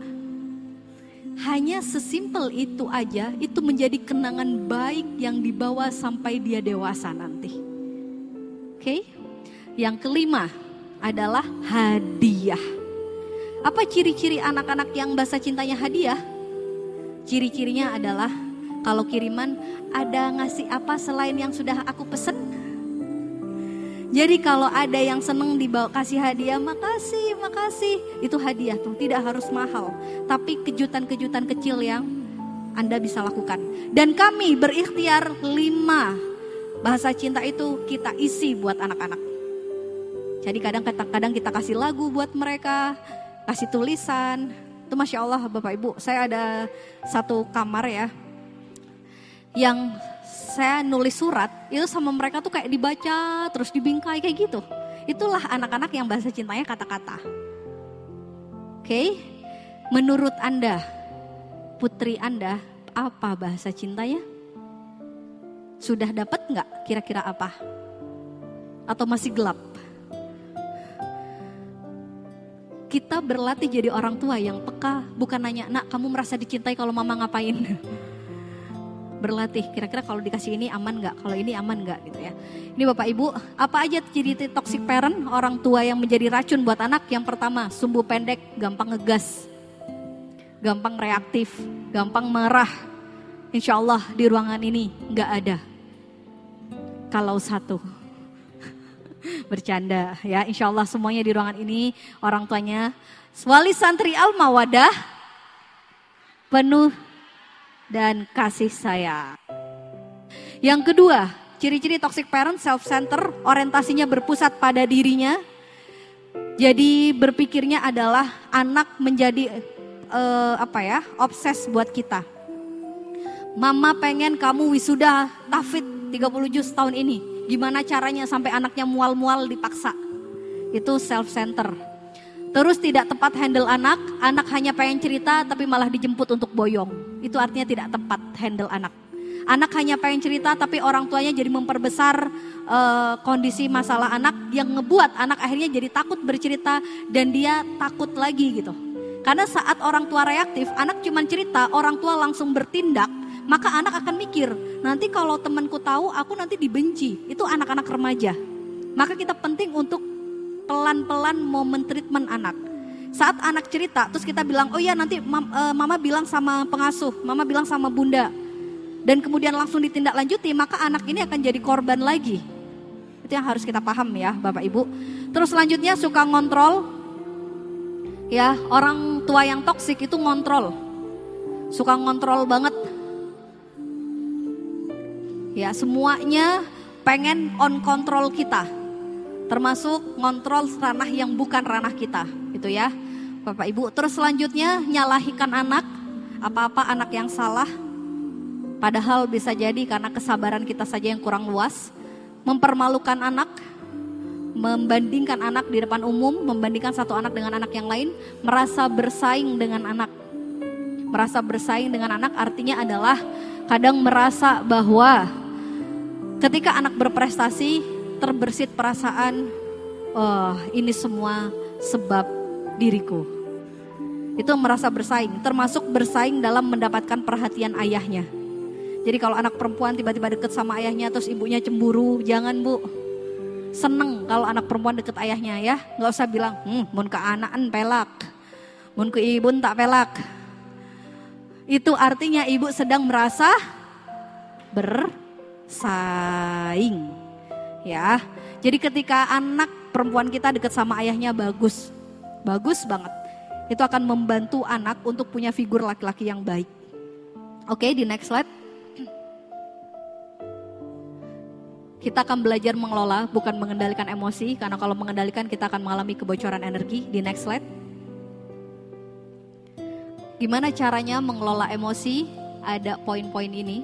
Hanya sesimpel itu aja, itu menjadi kenangan baik yang dibawa sampai dia dewasa nanti. Oke? Yang kelima adalah hadiah. Apa ciri-ciri anak-anak yang bahasa cintanya hadiah? Ciri-cirinya adalah kalau kiriman ada ngasih apa selain yang sudah aku pesen. Jadi kalau ada yang seneng dibawa kasih hadiah, makasih. Itu hadiah tuh, tidak harus mahal. Tapi kejutan-kejutan kecil yang Anda bisa lakukan. Dan kami berikhtiar 5 bahasa cinta itu kita isi buat anak-anak. Jadi kadang kita kasih lagu buat mereka, kasih tulisan. Itu Masya Allah Bapak Ibu, saya ada satu kamar ya, yang saya nulis surat, itu sama mereka tuh kayak dibaca, terus dibingkai kayak gitu. Itulah anak-anak yang bahasa cintanya kata-kata. Oke, menurut Anda, putri Anda, apa bahasa cintanya? Sudah dapat nggak kira-kira apa? Atau masih gelap? Kita berlatih jadi orang tua yang peka, bukan nanya, nak kamu merasa dicintai kalau mama ngapain? Berlatih, kira-kira kalau dikasih ini aman nggak? Kalau ini aman nggak gitu ya. Ini Bapak Ibu, apa aja ciri toxic parent, orang tua yang menjadi racun buat anak? Yang pertama, sumbu pendek, gampang ngegas, gampang reaktif, gampang marah. Insya Allah di ruangan ini nggak ada. Kalau satu. Bercanda ya, insya Allah semuanya di ruangan ini orang tuanya wali santri Al-Mawadah penuh dan kasih sayang. Yang kedua, ciri-ciri toxic parent, self-center, orientasinya berpusat pada dirinya. Jadi berpikirnya adalah anak menjadi obses buat kita. Mama pengen kamu wisuda tahfidz 30 juz tahun ini. Gimana caranya sampai anaknya mual-mual dipaksa. Itu self-center. Terus tidak tepat handle anak hanya pengen cerita tapi malah dijemput untuk boyong. Itu artinya tidak tepat handle anak. Anak hanya pengen cerita tapi orang tuanya jadi memperbesar kondisi masalah anak yang ngebuat anak akhirnya jadi takut bercerita dan dia takut lagi gitu. Karena saat orang tua reaktif, anak cuma cerita, orang tua langsung bertindak, maka anak akan mikir, nanti kalau temanku tahu aku nanti dibenci. Itu anak-anak remaja. Maka kita penting untuk pelan-pelan mau men-treatment anak. Saat anak cerita, terus kita bilang, oh iya nanti mama bilang sama pengasuh, mama bilang sama bunda. Dan kemudian langsung ditindaklanjuti, maka anak ini akan jadi korban lagi. Itu yang harus kita paham ya Bapak Ibu. Terus selanjutnya suka ngontrol. Ya, orang tua yang toksik itu ngontrol. Suka ngontrol banget. Ya, semuanya pengen on control kita. Termasuk ngontrol ranah yang bukan ranah kita. Itu ya Bapak Ibu. Terus selanjutnya nyalahikan anak. Apa-apa anak yang salah. Padahal bisa jadi karena kesabaran kita saja yang kurang luas. Mempermalukan anak. Membandingkan anak di depan umum, membandingkan satu anak dengan anak yang lain, merasa bersaing dengan anak. Merasa bersaing dengan anak artinya adalah kadang merasa bahwa ketika anak berprestasi, terbersit perasaan, oh ini semua sebab diriku. Itu merasa bersaing, termasuk bersaing dalam mendapatkan perhatian ayahnya. Jadi kalau anak perempuan tiba-tiba deket sama ayahnya terus ibunya cemburu, jangan Bu. Seneng kalau anak perempuan deket ayahnya ya. Gak usah bilang, mun ke anaan pelak, mun ke ibu tak pelak. Itu artinya ibu sedang merasa bersaing. Ya, jadi ketika anak perempuan kita deket sama ayahnya bagus banget. Itu akan membantu anak untuk punya figur laki-laki yang baik. Oke, di next slide. Kita akan belajar mengelola, bukan mengendalikan emosi. Karena kalau mengendalikan kita akan mengalami kebocoran energi. Di next slide. Gimana caranya mengelola emosi? Ada poin-poin ini.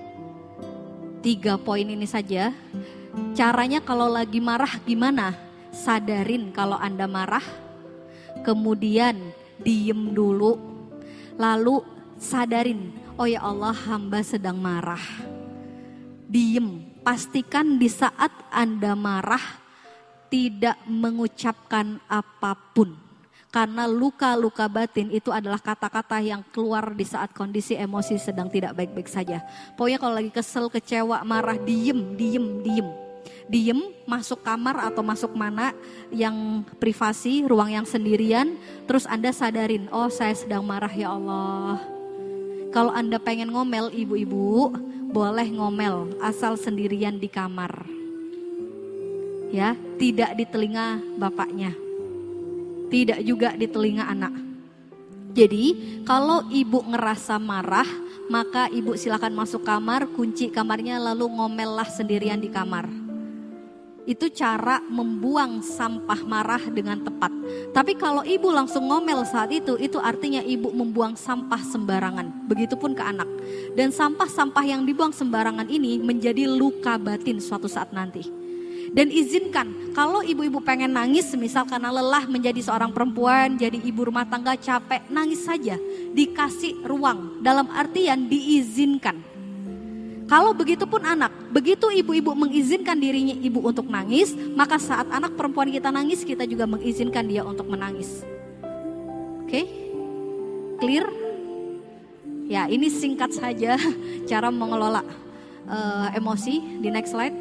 3 poin ini saja. Caranya kalau lagi marah gimana? Sadarin kalau Anda marah. Kemudian diem dulu. Lalu sadarin, oh ya Allah hamba sedang marah. Diem. Pastikan di saat Anda marah tidak mengucapkan apapun. Karena luka-luka batin itu adalah kata-kata yang keluar di saat kondisi emosi sedang tidak baik-baik saja. Pokoknya kalau lagi kesel, kecewa, marah, diem. Diem, masuk kamar atau masuk mana yang privasi, ruang yang sendirian. Terus Anda sadarin, oh saya sedang marah ya Allah. Kalau Anda pengen ngomel ibu-ibu, boleh ngomel asal sendirian di kamar. Ya, tidak di telinga bapaknya. Tidak juga di telinga anak. Jadi, kalau ibu ngerasa marah, maka ibu silakan masuk kamar, kunci kamarnya lalu ngomellah sendirian di kamar. Itu cara membuang sampah marah dengan tepat. Tapi kalau ibu langsung ngomel saat itu artinya ibu membuang sampah sembarangan. Begitupun ke anak. Dan sampah-sampah yang dibuang sembarangan ini menjadi luka batin suatu saat nanti. Dan izinkan, kalau ibu-ibu pengen nangis, misal karena lelah menjadi seorang perempuan, jadi ibu rumah tangga capek, nangis saja. Dikasih ruang, dalam artian diizinkan. Kalau begitu pun anak, begitu ibu-ibu mengizinkan dirinya ibu untuk nangis, maka saat anak perempuan kita nangis, kita juga mengizinkan dia untuk menangis. Oke? Clear? Ya, ini singkat saja cara mengelola emosi. Di next slide.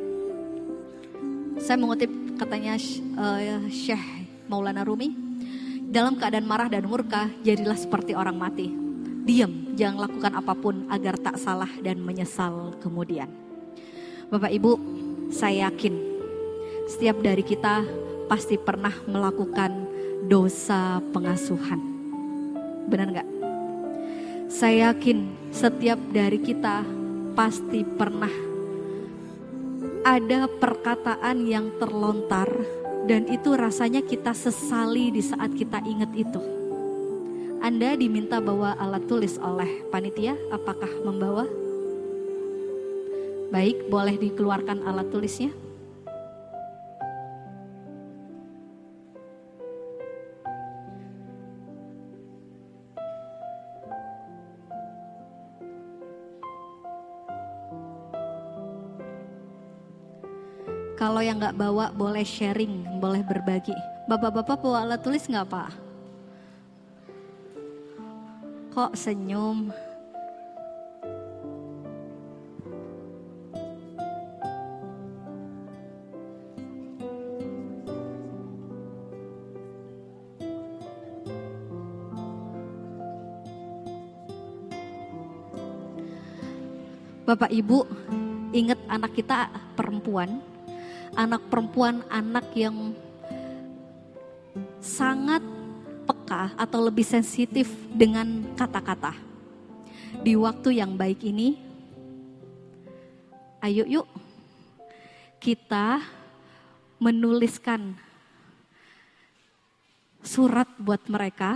Saya mengutip katanya Syekh Maulana Rumi, dalam keadaan marah dan murka, jadilah seperti orang mati. Diam, jangan lakukan apapun agar tak salah dan menyesal kemudian. Bapak Ibu, saya yakin setiap dari kita pasti pernah melakukan dosa pengasuhan. Benar gak? Saya yakin setiap dari kita pasti pernah ada perkataan yang terlontar dan itu rasanya kita sesali di saat kita ingat itu. Anda diminta bawa alat tulis oleh panitia, apakah membawa? Baik, boleh dikeluarkan alat tulisnya. Kalau yang gak bawa boleh sharing, boleh berbagi. Bapak-bapak bawa alat tulis gak Pak? Kok senyum? Bapak Ibu, ingat anak kita perempuan. Anak perempuan, anak yang sangat peka atau lebih sensitif dengan kata-kata. Di waktu yang baik ini, ayo yuk kita menuliskan surat buat mereka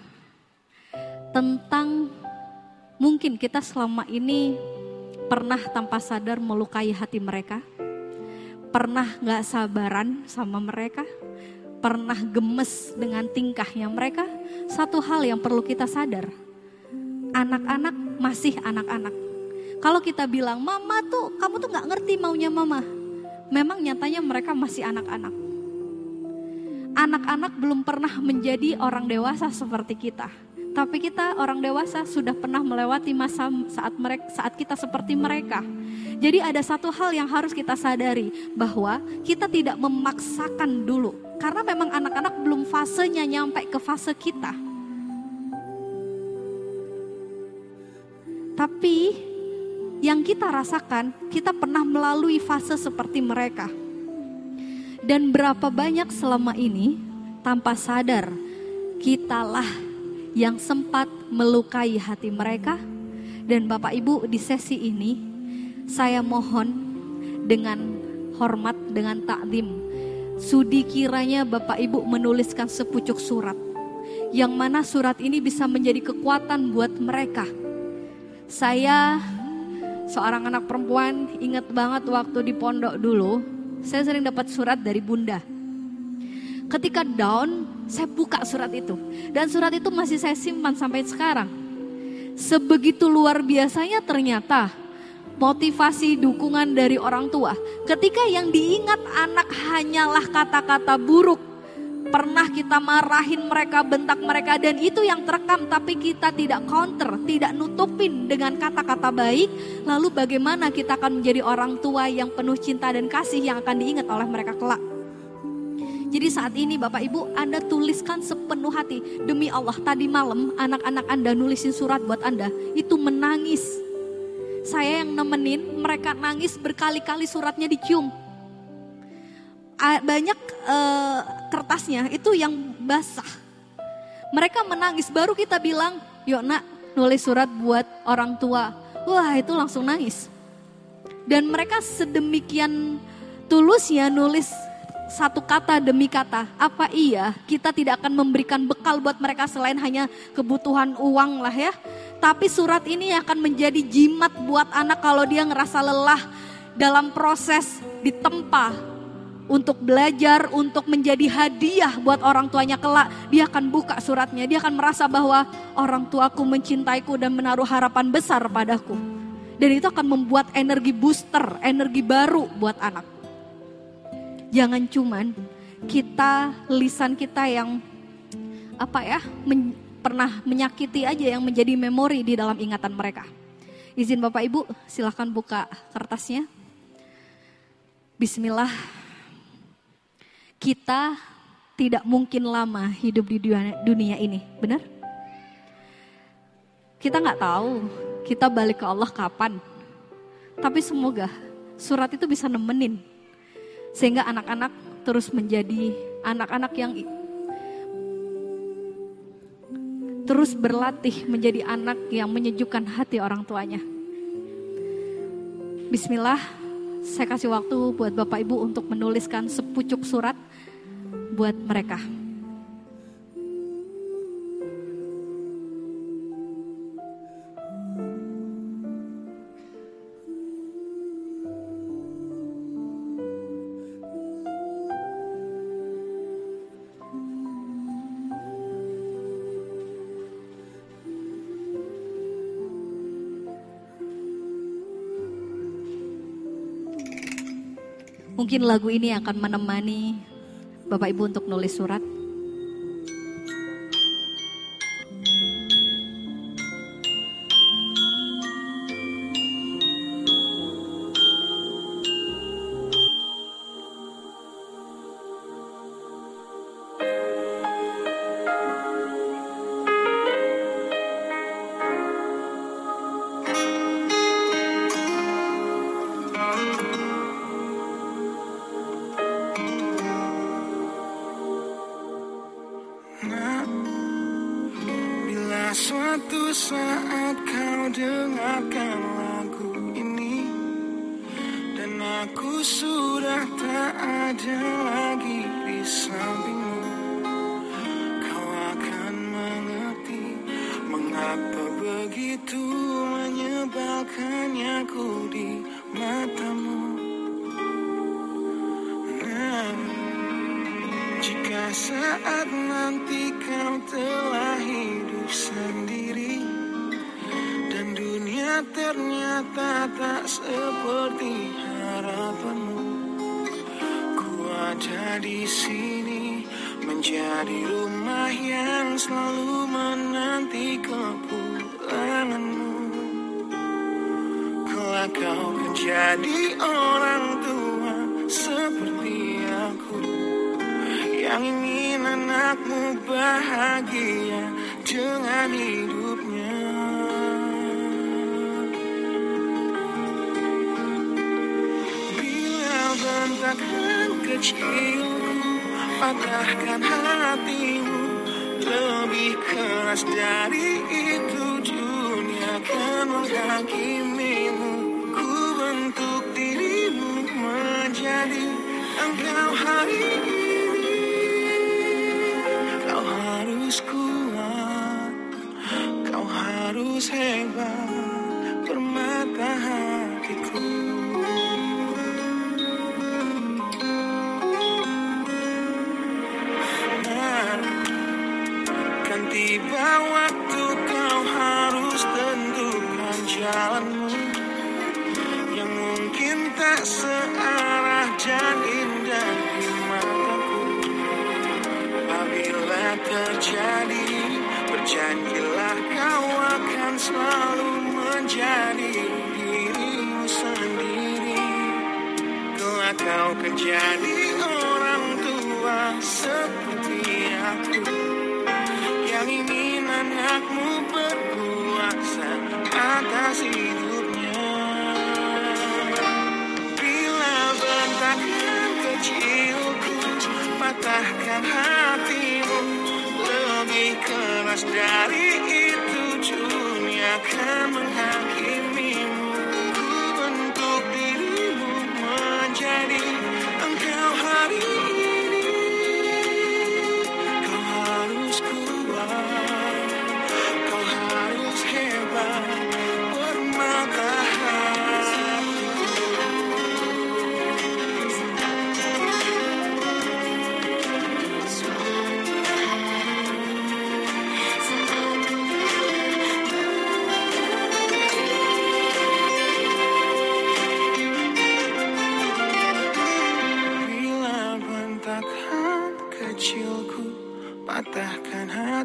tentang mungkin kita selama ini pernah tanpa sadar melukai hati mereka. Pernah gak sabaran sama mereka, pernah gemes dengan tingkahnya mereka. Satu hal yang perlu kita sadar, anak-anak masih anak-anak. Kalau kita bilang, mama tuh, kamu tuh gak ngerti maunya mama. Memang nyatanya mereka masih anak-anak. Anak-anak belum pernah menjadi orang dewasa seperti kita. Tapi kita orang dewasa sudah pernah melewati masa saat kita seperti mereka. Jadi ada satu hal yang harus kita sadari, bahwa kita tidak memaksakan dulu. Karena memang anak-anak belum fasenya nyampe ke fase kita. Tapi yang kita rasakan, kita pernah melalui fase seperti mereka. Dan berapa banyak selama ini tanpa sadar kitalah yang sempat melukai hati mereka. Dan Bapak Ibu, di sesi ini saya mohon dengan hormat, dengan takdim, sudi kiranya Bapak Ibu menuliskan sepucuk surat, yang mana surat ini bisa menjadi kekuatan buat mereka. Saya seorang anak perempuan, ingat banget waktu di pondok dulu, saya sering dapat surat dari bunda. Ketika down, saya buka surat itu. Dan surat itu masih saya simpan sampai sekarang. Sebegitu luar biasanya ternyata motivasi dukungan dari orang tua. Ketika yang diingat anak hanyalah kata-kata buruk. Pernah kita marahin mereka, bentak mereka, dan itu yang terekam. Tapi kita tidak counter, tidak nutupin dengan kata-kata baik. Lalu bagaimana kita akan menjadi orang tua yang penuh cinta dan kasih yang akan diingat oleh mereka kelak. Jadi saat ini Bapak Ibu, Anda tuliskan sepenuh hati. Demi Allah, tadi malam anak-anak Anda nulisin surat buat Anda, itu menangis. Saya yang nemenin, mereka nangis berkali-kali, suratnya dicium. Banyak kertasnya itu yang basah. Mereka menangis, baru kita bilang, yuk nak nulis surat buat orang tua. Wah, itu langsung nangis. Dan mereka sedemikian tulusnya nulis satu kata demi kata. Apa iya kita tidak akan memberikan bekal buat mereka selain hanya kebutuhan uang lah ya. Tapi surat ini akan menjadi jimat buat anak kalau dia ngerasa lelah dalam proses ditempa untuk belajar, untuk menjadi hadiah buat orang tuanya kelak. Dia akan buka suratnya, dia akan merasa bahwa orang tuaku mencintaiku dan menaruh harapan besar padaku. Dan itu akan membuat energi booster, energi baru buat anak. Jangan cuman lisan kita yang pernah menyakiti aja yang menjadi memori di dalam ingatan mereka. Izin Bapak Ibu, silahkan buka kertasnya. Bismillah. Kita tidak mungkin lama hidup di dunia ini, benar? Kita nggak tahu kita balik ke Allah kapan. Tapi semoga surat itu bisa nemenin. Sehingga anak-anak terus menjadi anak-anak yang terus berlatih menjadi anak yang menyejukkan hati orang tuanya. Bismillah, saya kasih waktu buat Bapak Ibu untuk menuliskan sepucuk surat buat mereka. Mungkin lagu ini akan menemani Bapak Ibu untuk nulis surat. Suatu saat kau dengarkan lagu ini, dan aku sudah tak ada lagi di sampingmu, kau akan mengerti mengapa begitu menyebalkannya aku di matamu. Jika saat nanti kau telah hidup sendiri dan dunia ternyata tak seperti harapanmu, ku ada di sini menjadi rumah yang selalu menanti kepulanganmu. Kelak kau menjadi orang tua seperti aku, yang ingin anakmu bahagia dengan hidupnya. Bila bentakan kecilku patahkan hatimu, lebih keras dari itu dunia akan menghakimimu. Ku bentuk dirimu menjadi engkau hari ini. Harus kuat, kau harus hebat, permata hatiku. Nah, kan tiba waktu kau harus tentukan jalanmu, yang mungkin tak searah dan indah di mataku. Apabila terjadi, berjanjilah kau akan selalu menjadi dirimu sendiri. Kelak kau akan jadi orang tua seperti aku, yang ingin anakmu berkuasa atas hidupnya. Bila bentakan kecilku patahkan hatimu, lebih keras dari itu dunia akan menghakimimu. Ku bentuk dirimu menjadi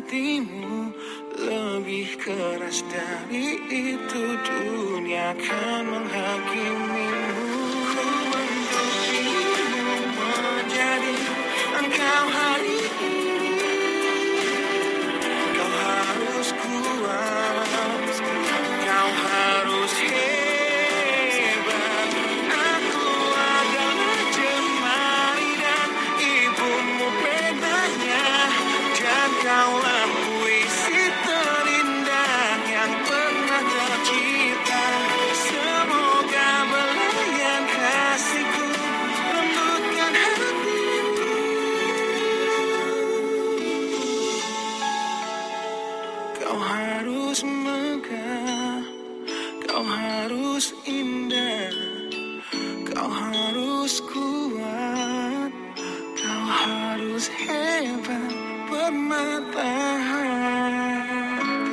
hatimu lebih keras dari itu, dunia akan menghakimimu. Untuk dirimu menjadi engkau hari ini, kau harus kuat, kau harus hebat. Aku adalah jemari dan ibumu pedanya, dan kaulah puisi terindah yang pernah tercipta. Semoga belayan kasihku lembutkan hatimu. Kau harus megah, kau harus indah, kau harus kuat, kau harus hebat, permata hatiku.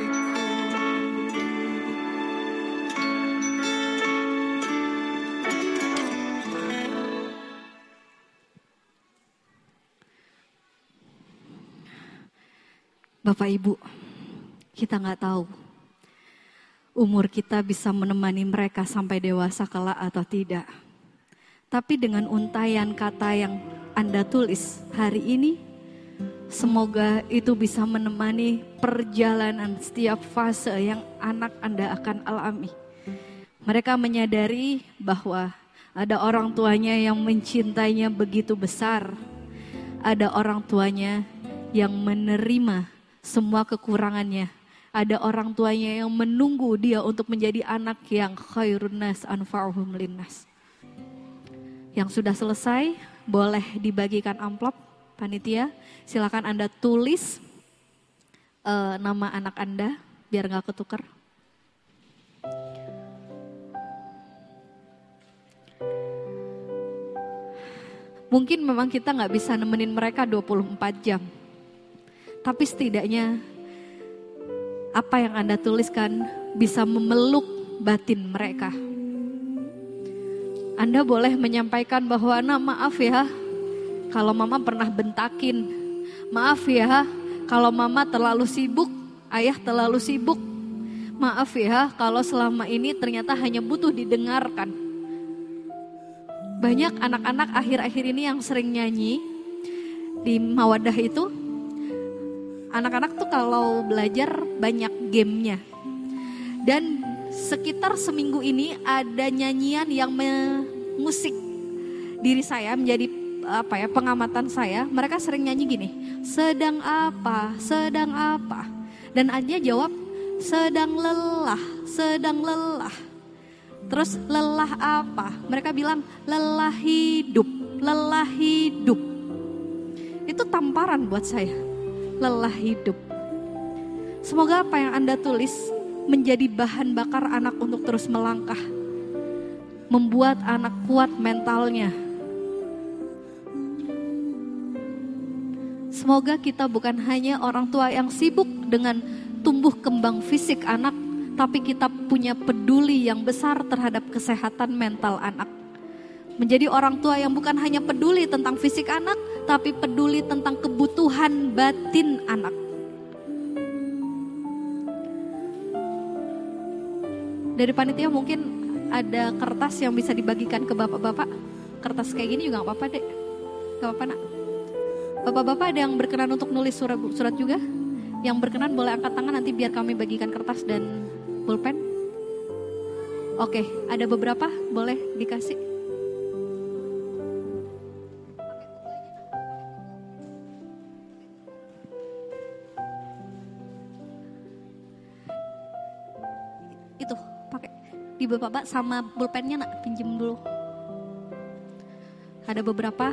Bapak Ibu, kita nggak tahu umur kita bisa menemani mereka sampai dewasa kelak atau tidak. Tapi dengan untayan kata yang Anda tulis hari ini, semoga itu bisa menemani perjalanan setiap fase yang anak Anda akan alami. Mereka menyadari bahwa ada orang tuanya yang mencintainya begitu besar. Ada orang tuanya yang menerima semua kekurangannya. Ada orang tuanya yang menunggu dia untuk menjadi anak yang khairun nas anfa'uhum linnas. Yang sudah selesai, boleh dibagikan amplop, panitia. Silakan Anda tulis nama anak Anda, biar gak ketukar. Mungkin memang kita gak bisa nemenin mereka 24 jam. Tapi setidaknya apa yang Anda tuliskan bisa memeluk batin mereka. Anda boleh menyampaikan bahwa maaf ya kalau mama pernah bentakin. Maaf ya kalau mama terlalu sibuk, ayah terlalu sibuk. Maaf ya kalau selama ini ternyata hanya butuh didengarkan. Banyak anak-anak akhir-akhir ini yang sering nyanyi di Mawadah itu. Anak-anak tuh kalau belajar banyak gamenya. Dan sekitar seminggu ini ada nyanyian yang mengusik diri saya menjadi pengamatan saya. Mereka sering nyanyi gini, sedang apa, sedang apa. Dan Anja jawab, sedang lelah, sedang lelah. Terus lelah apa? Mereka bilang lelah hidup, lelah hidup. Itu tamparan buat saya. Lelah hidup. Semoga apa yang Anda tulis menjadi bahan bakar anak untuk terus melangkah. Membuat anak kuat mentalnya. Semoga kita bukan hanya orang tua yang sibuk dengan tumbuh kembang fisik anak, tapi kita punya peduli yang besar terhadap kesehatan mental anak. Menjadi orang tua yang bukan hanya peduli tentang fisik anak, tapi peduli tentang kebutuhan batin anak. Dari panitia mungkin ada kertas yang bisa dibagikan ke bapak-bapak. Kertas kayak gini juga gak apa-apa dek. Gak apa-apa nak. Bapak-bapak ada yang berkenan untuk nulis surat juga? Yang berkenan boleh angkat tangan nanti biar kami bagikan kertas dan pulpen. Oke, ada beberapa boleh dikasih. Itu pakai di bapak sama pulpennya nak, pinjem dulu. Ada beberapa.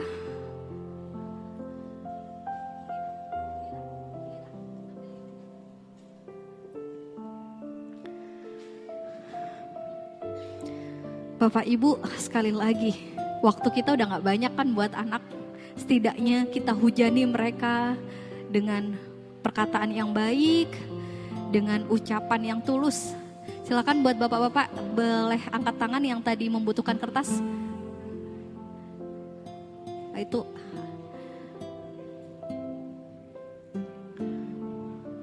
Bapak Ibu, sekali lagi waktu kita udah gak banyak kan buat anak. Setidaknya kita hujani mereka dengan perkataan yang baik, dengan ucapan yang tulus. Silakan buat bapak-bapak boleh angkat tangan yang tadi membutuhkan kertas. Nah, itu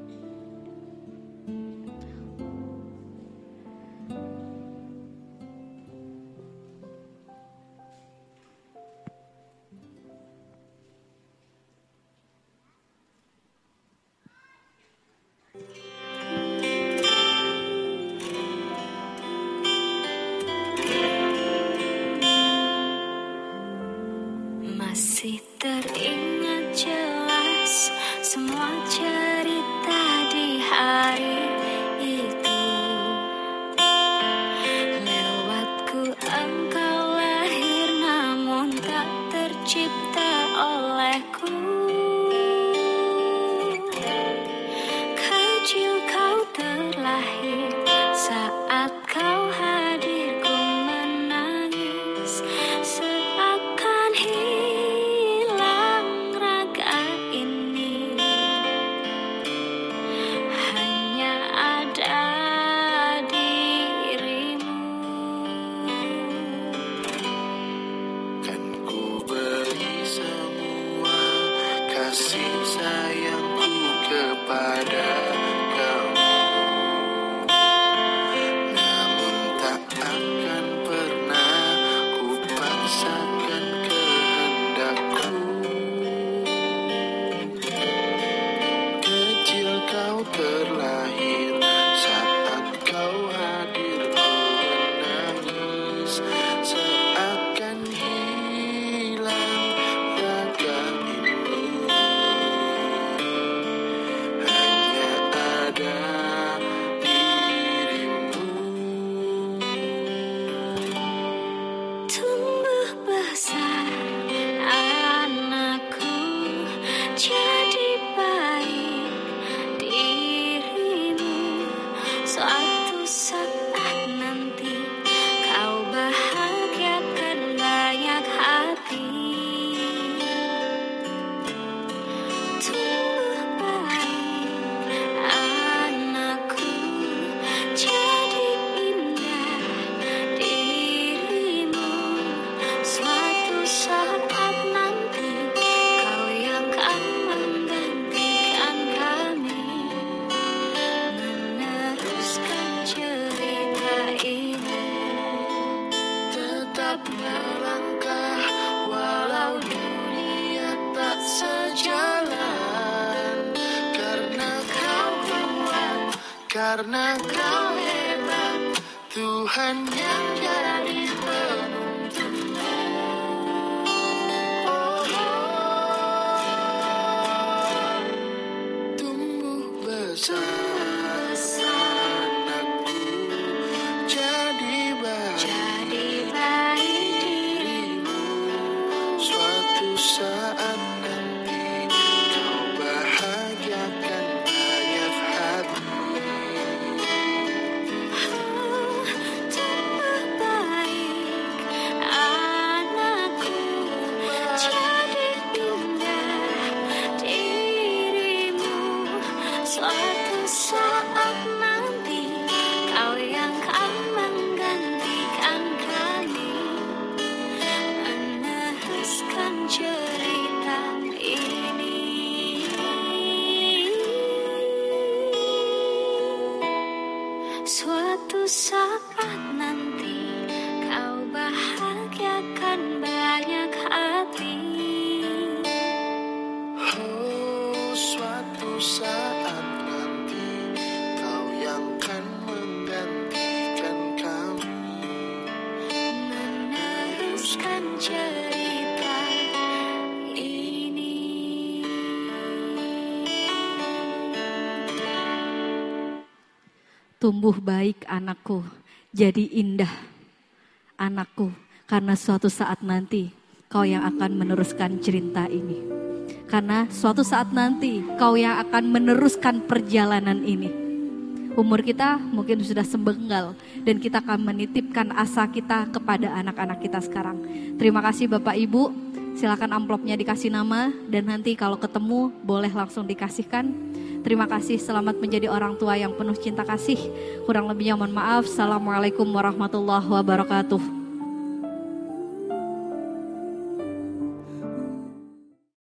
tetap melangkah walau dunia tak sejalan. Karena kau kuat, karena kau hebat, Tuhan yang jadi penuntunmu. Tumbuh besar anakku, jadi baik dirimu. Suatu saat nanti kau bahagiakan banyak hati. Tumbuh baik anakku, jadi indah dirimu. Suatu saat nanti kau yang akan menggantikan kami, meneruskan cerita ini. Suatu saat nanti kau bahagiakan banyak hati. Oh, suatu saat nanti kau yang kan menggantikan kami, Meneruskan cerita ini. Tumbuh baik anakku, jadi indah anakku, karena suatu saat nanti kau yang akan meneruskan cerita ini. Karena suatu saat nanti kau yang akan meneruskan perjalanan ini. Umur kita mungkin sudah sembenggal dan kita akan menitipkan asa kita kepada anak-anak kita sekarang. Terima kasih Bapak Ibu, silakan amplopnya dikasih nama dan nanti kalau ketemu boleh langsung dikasihkan. Terima kasih, selamat menjadi orang tua yang penuh cinta kasih. Kurang lebihnya mohon maaf. Assalamualaikum warahmatullahi wabarakatuh.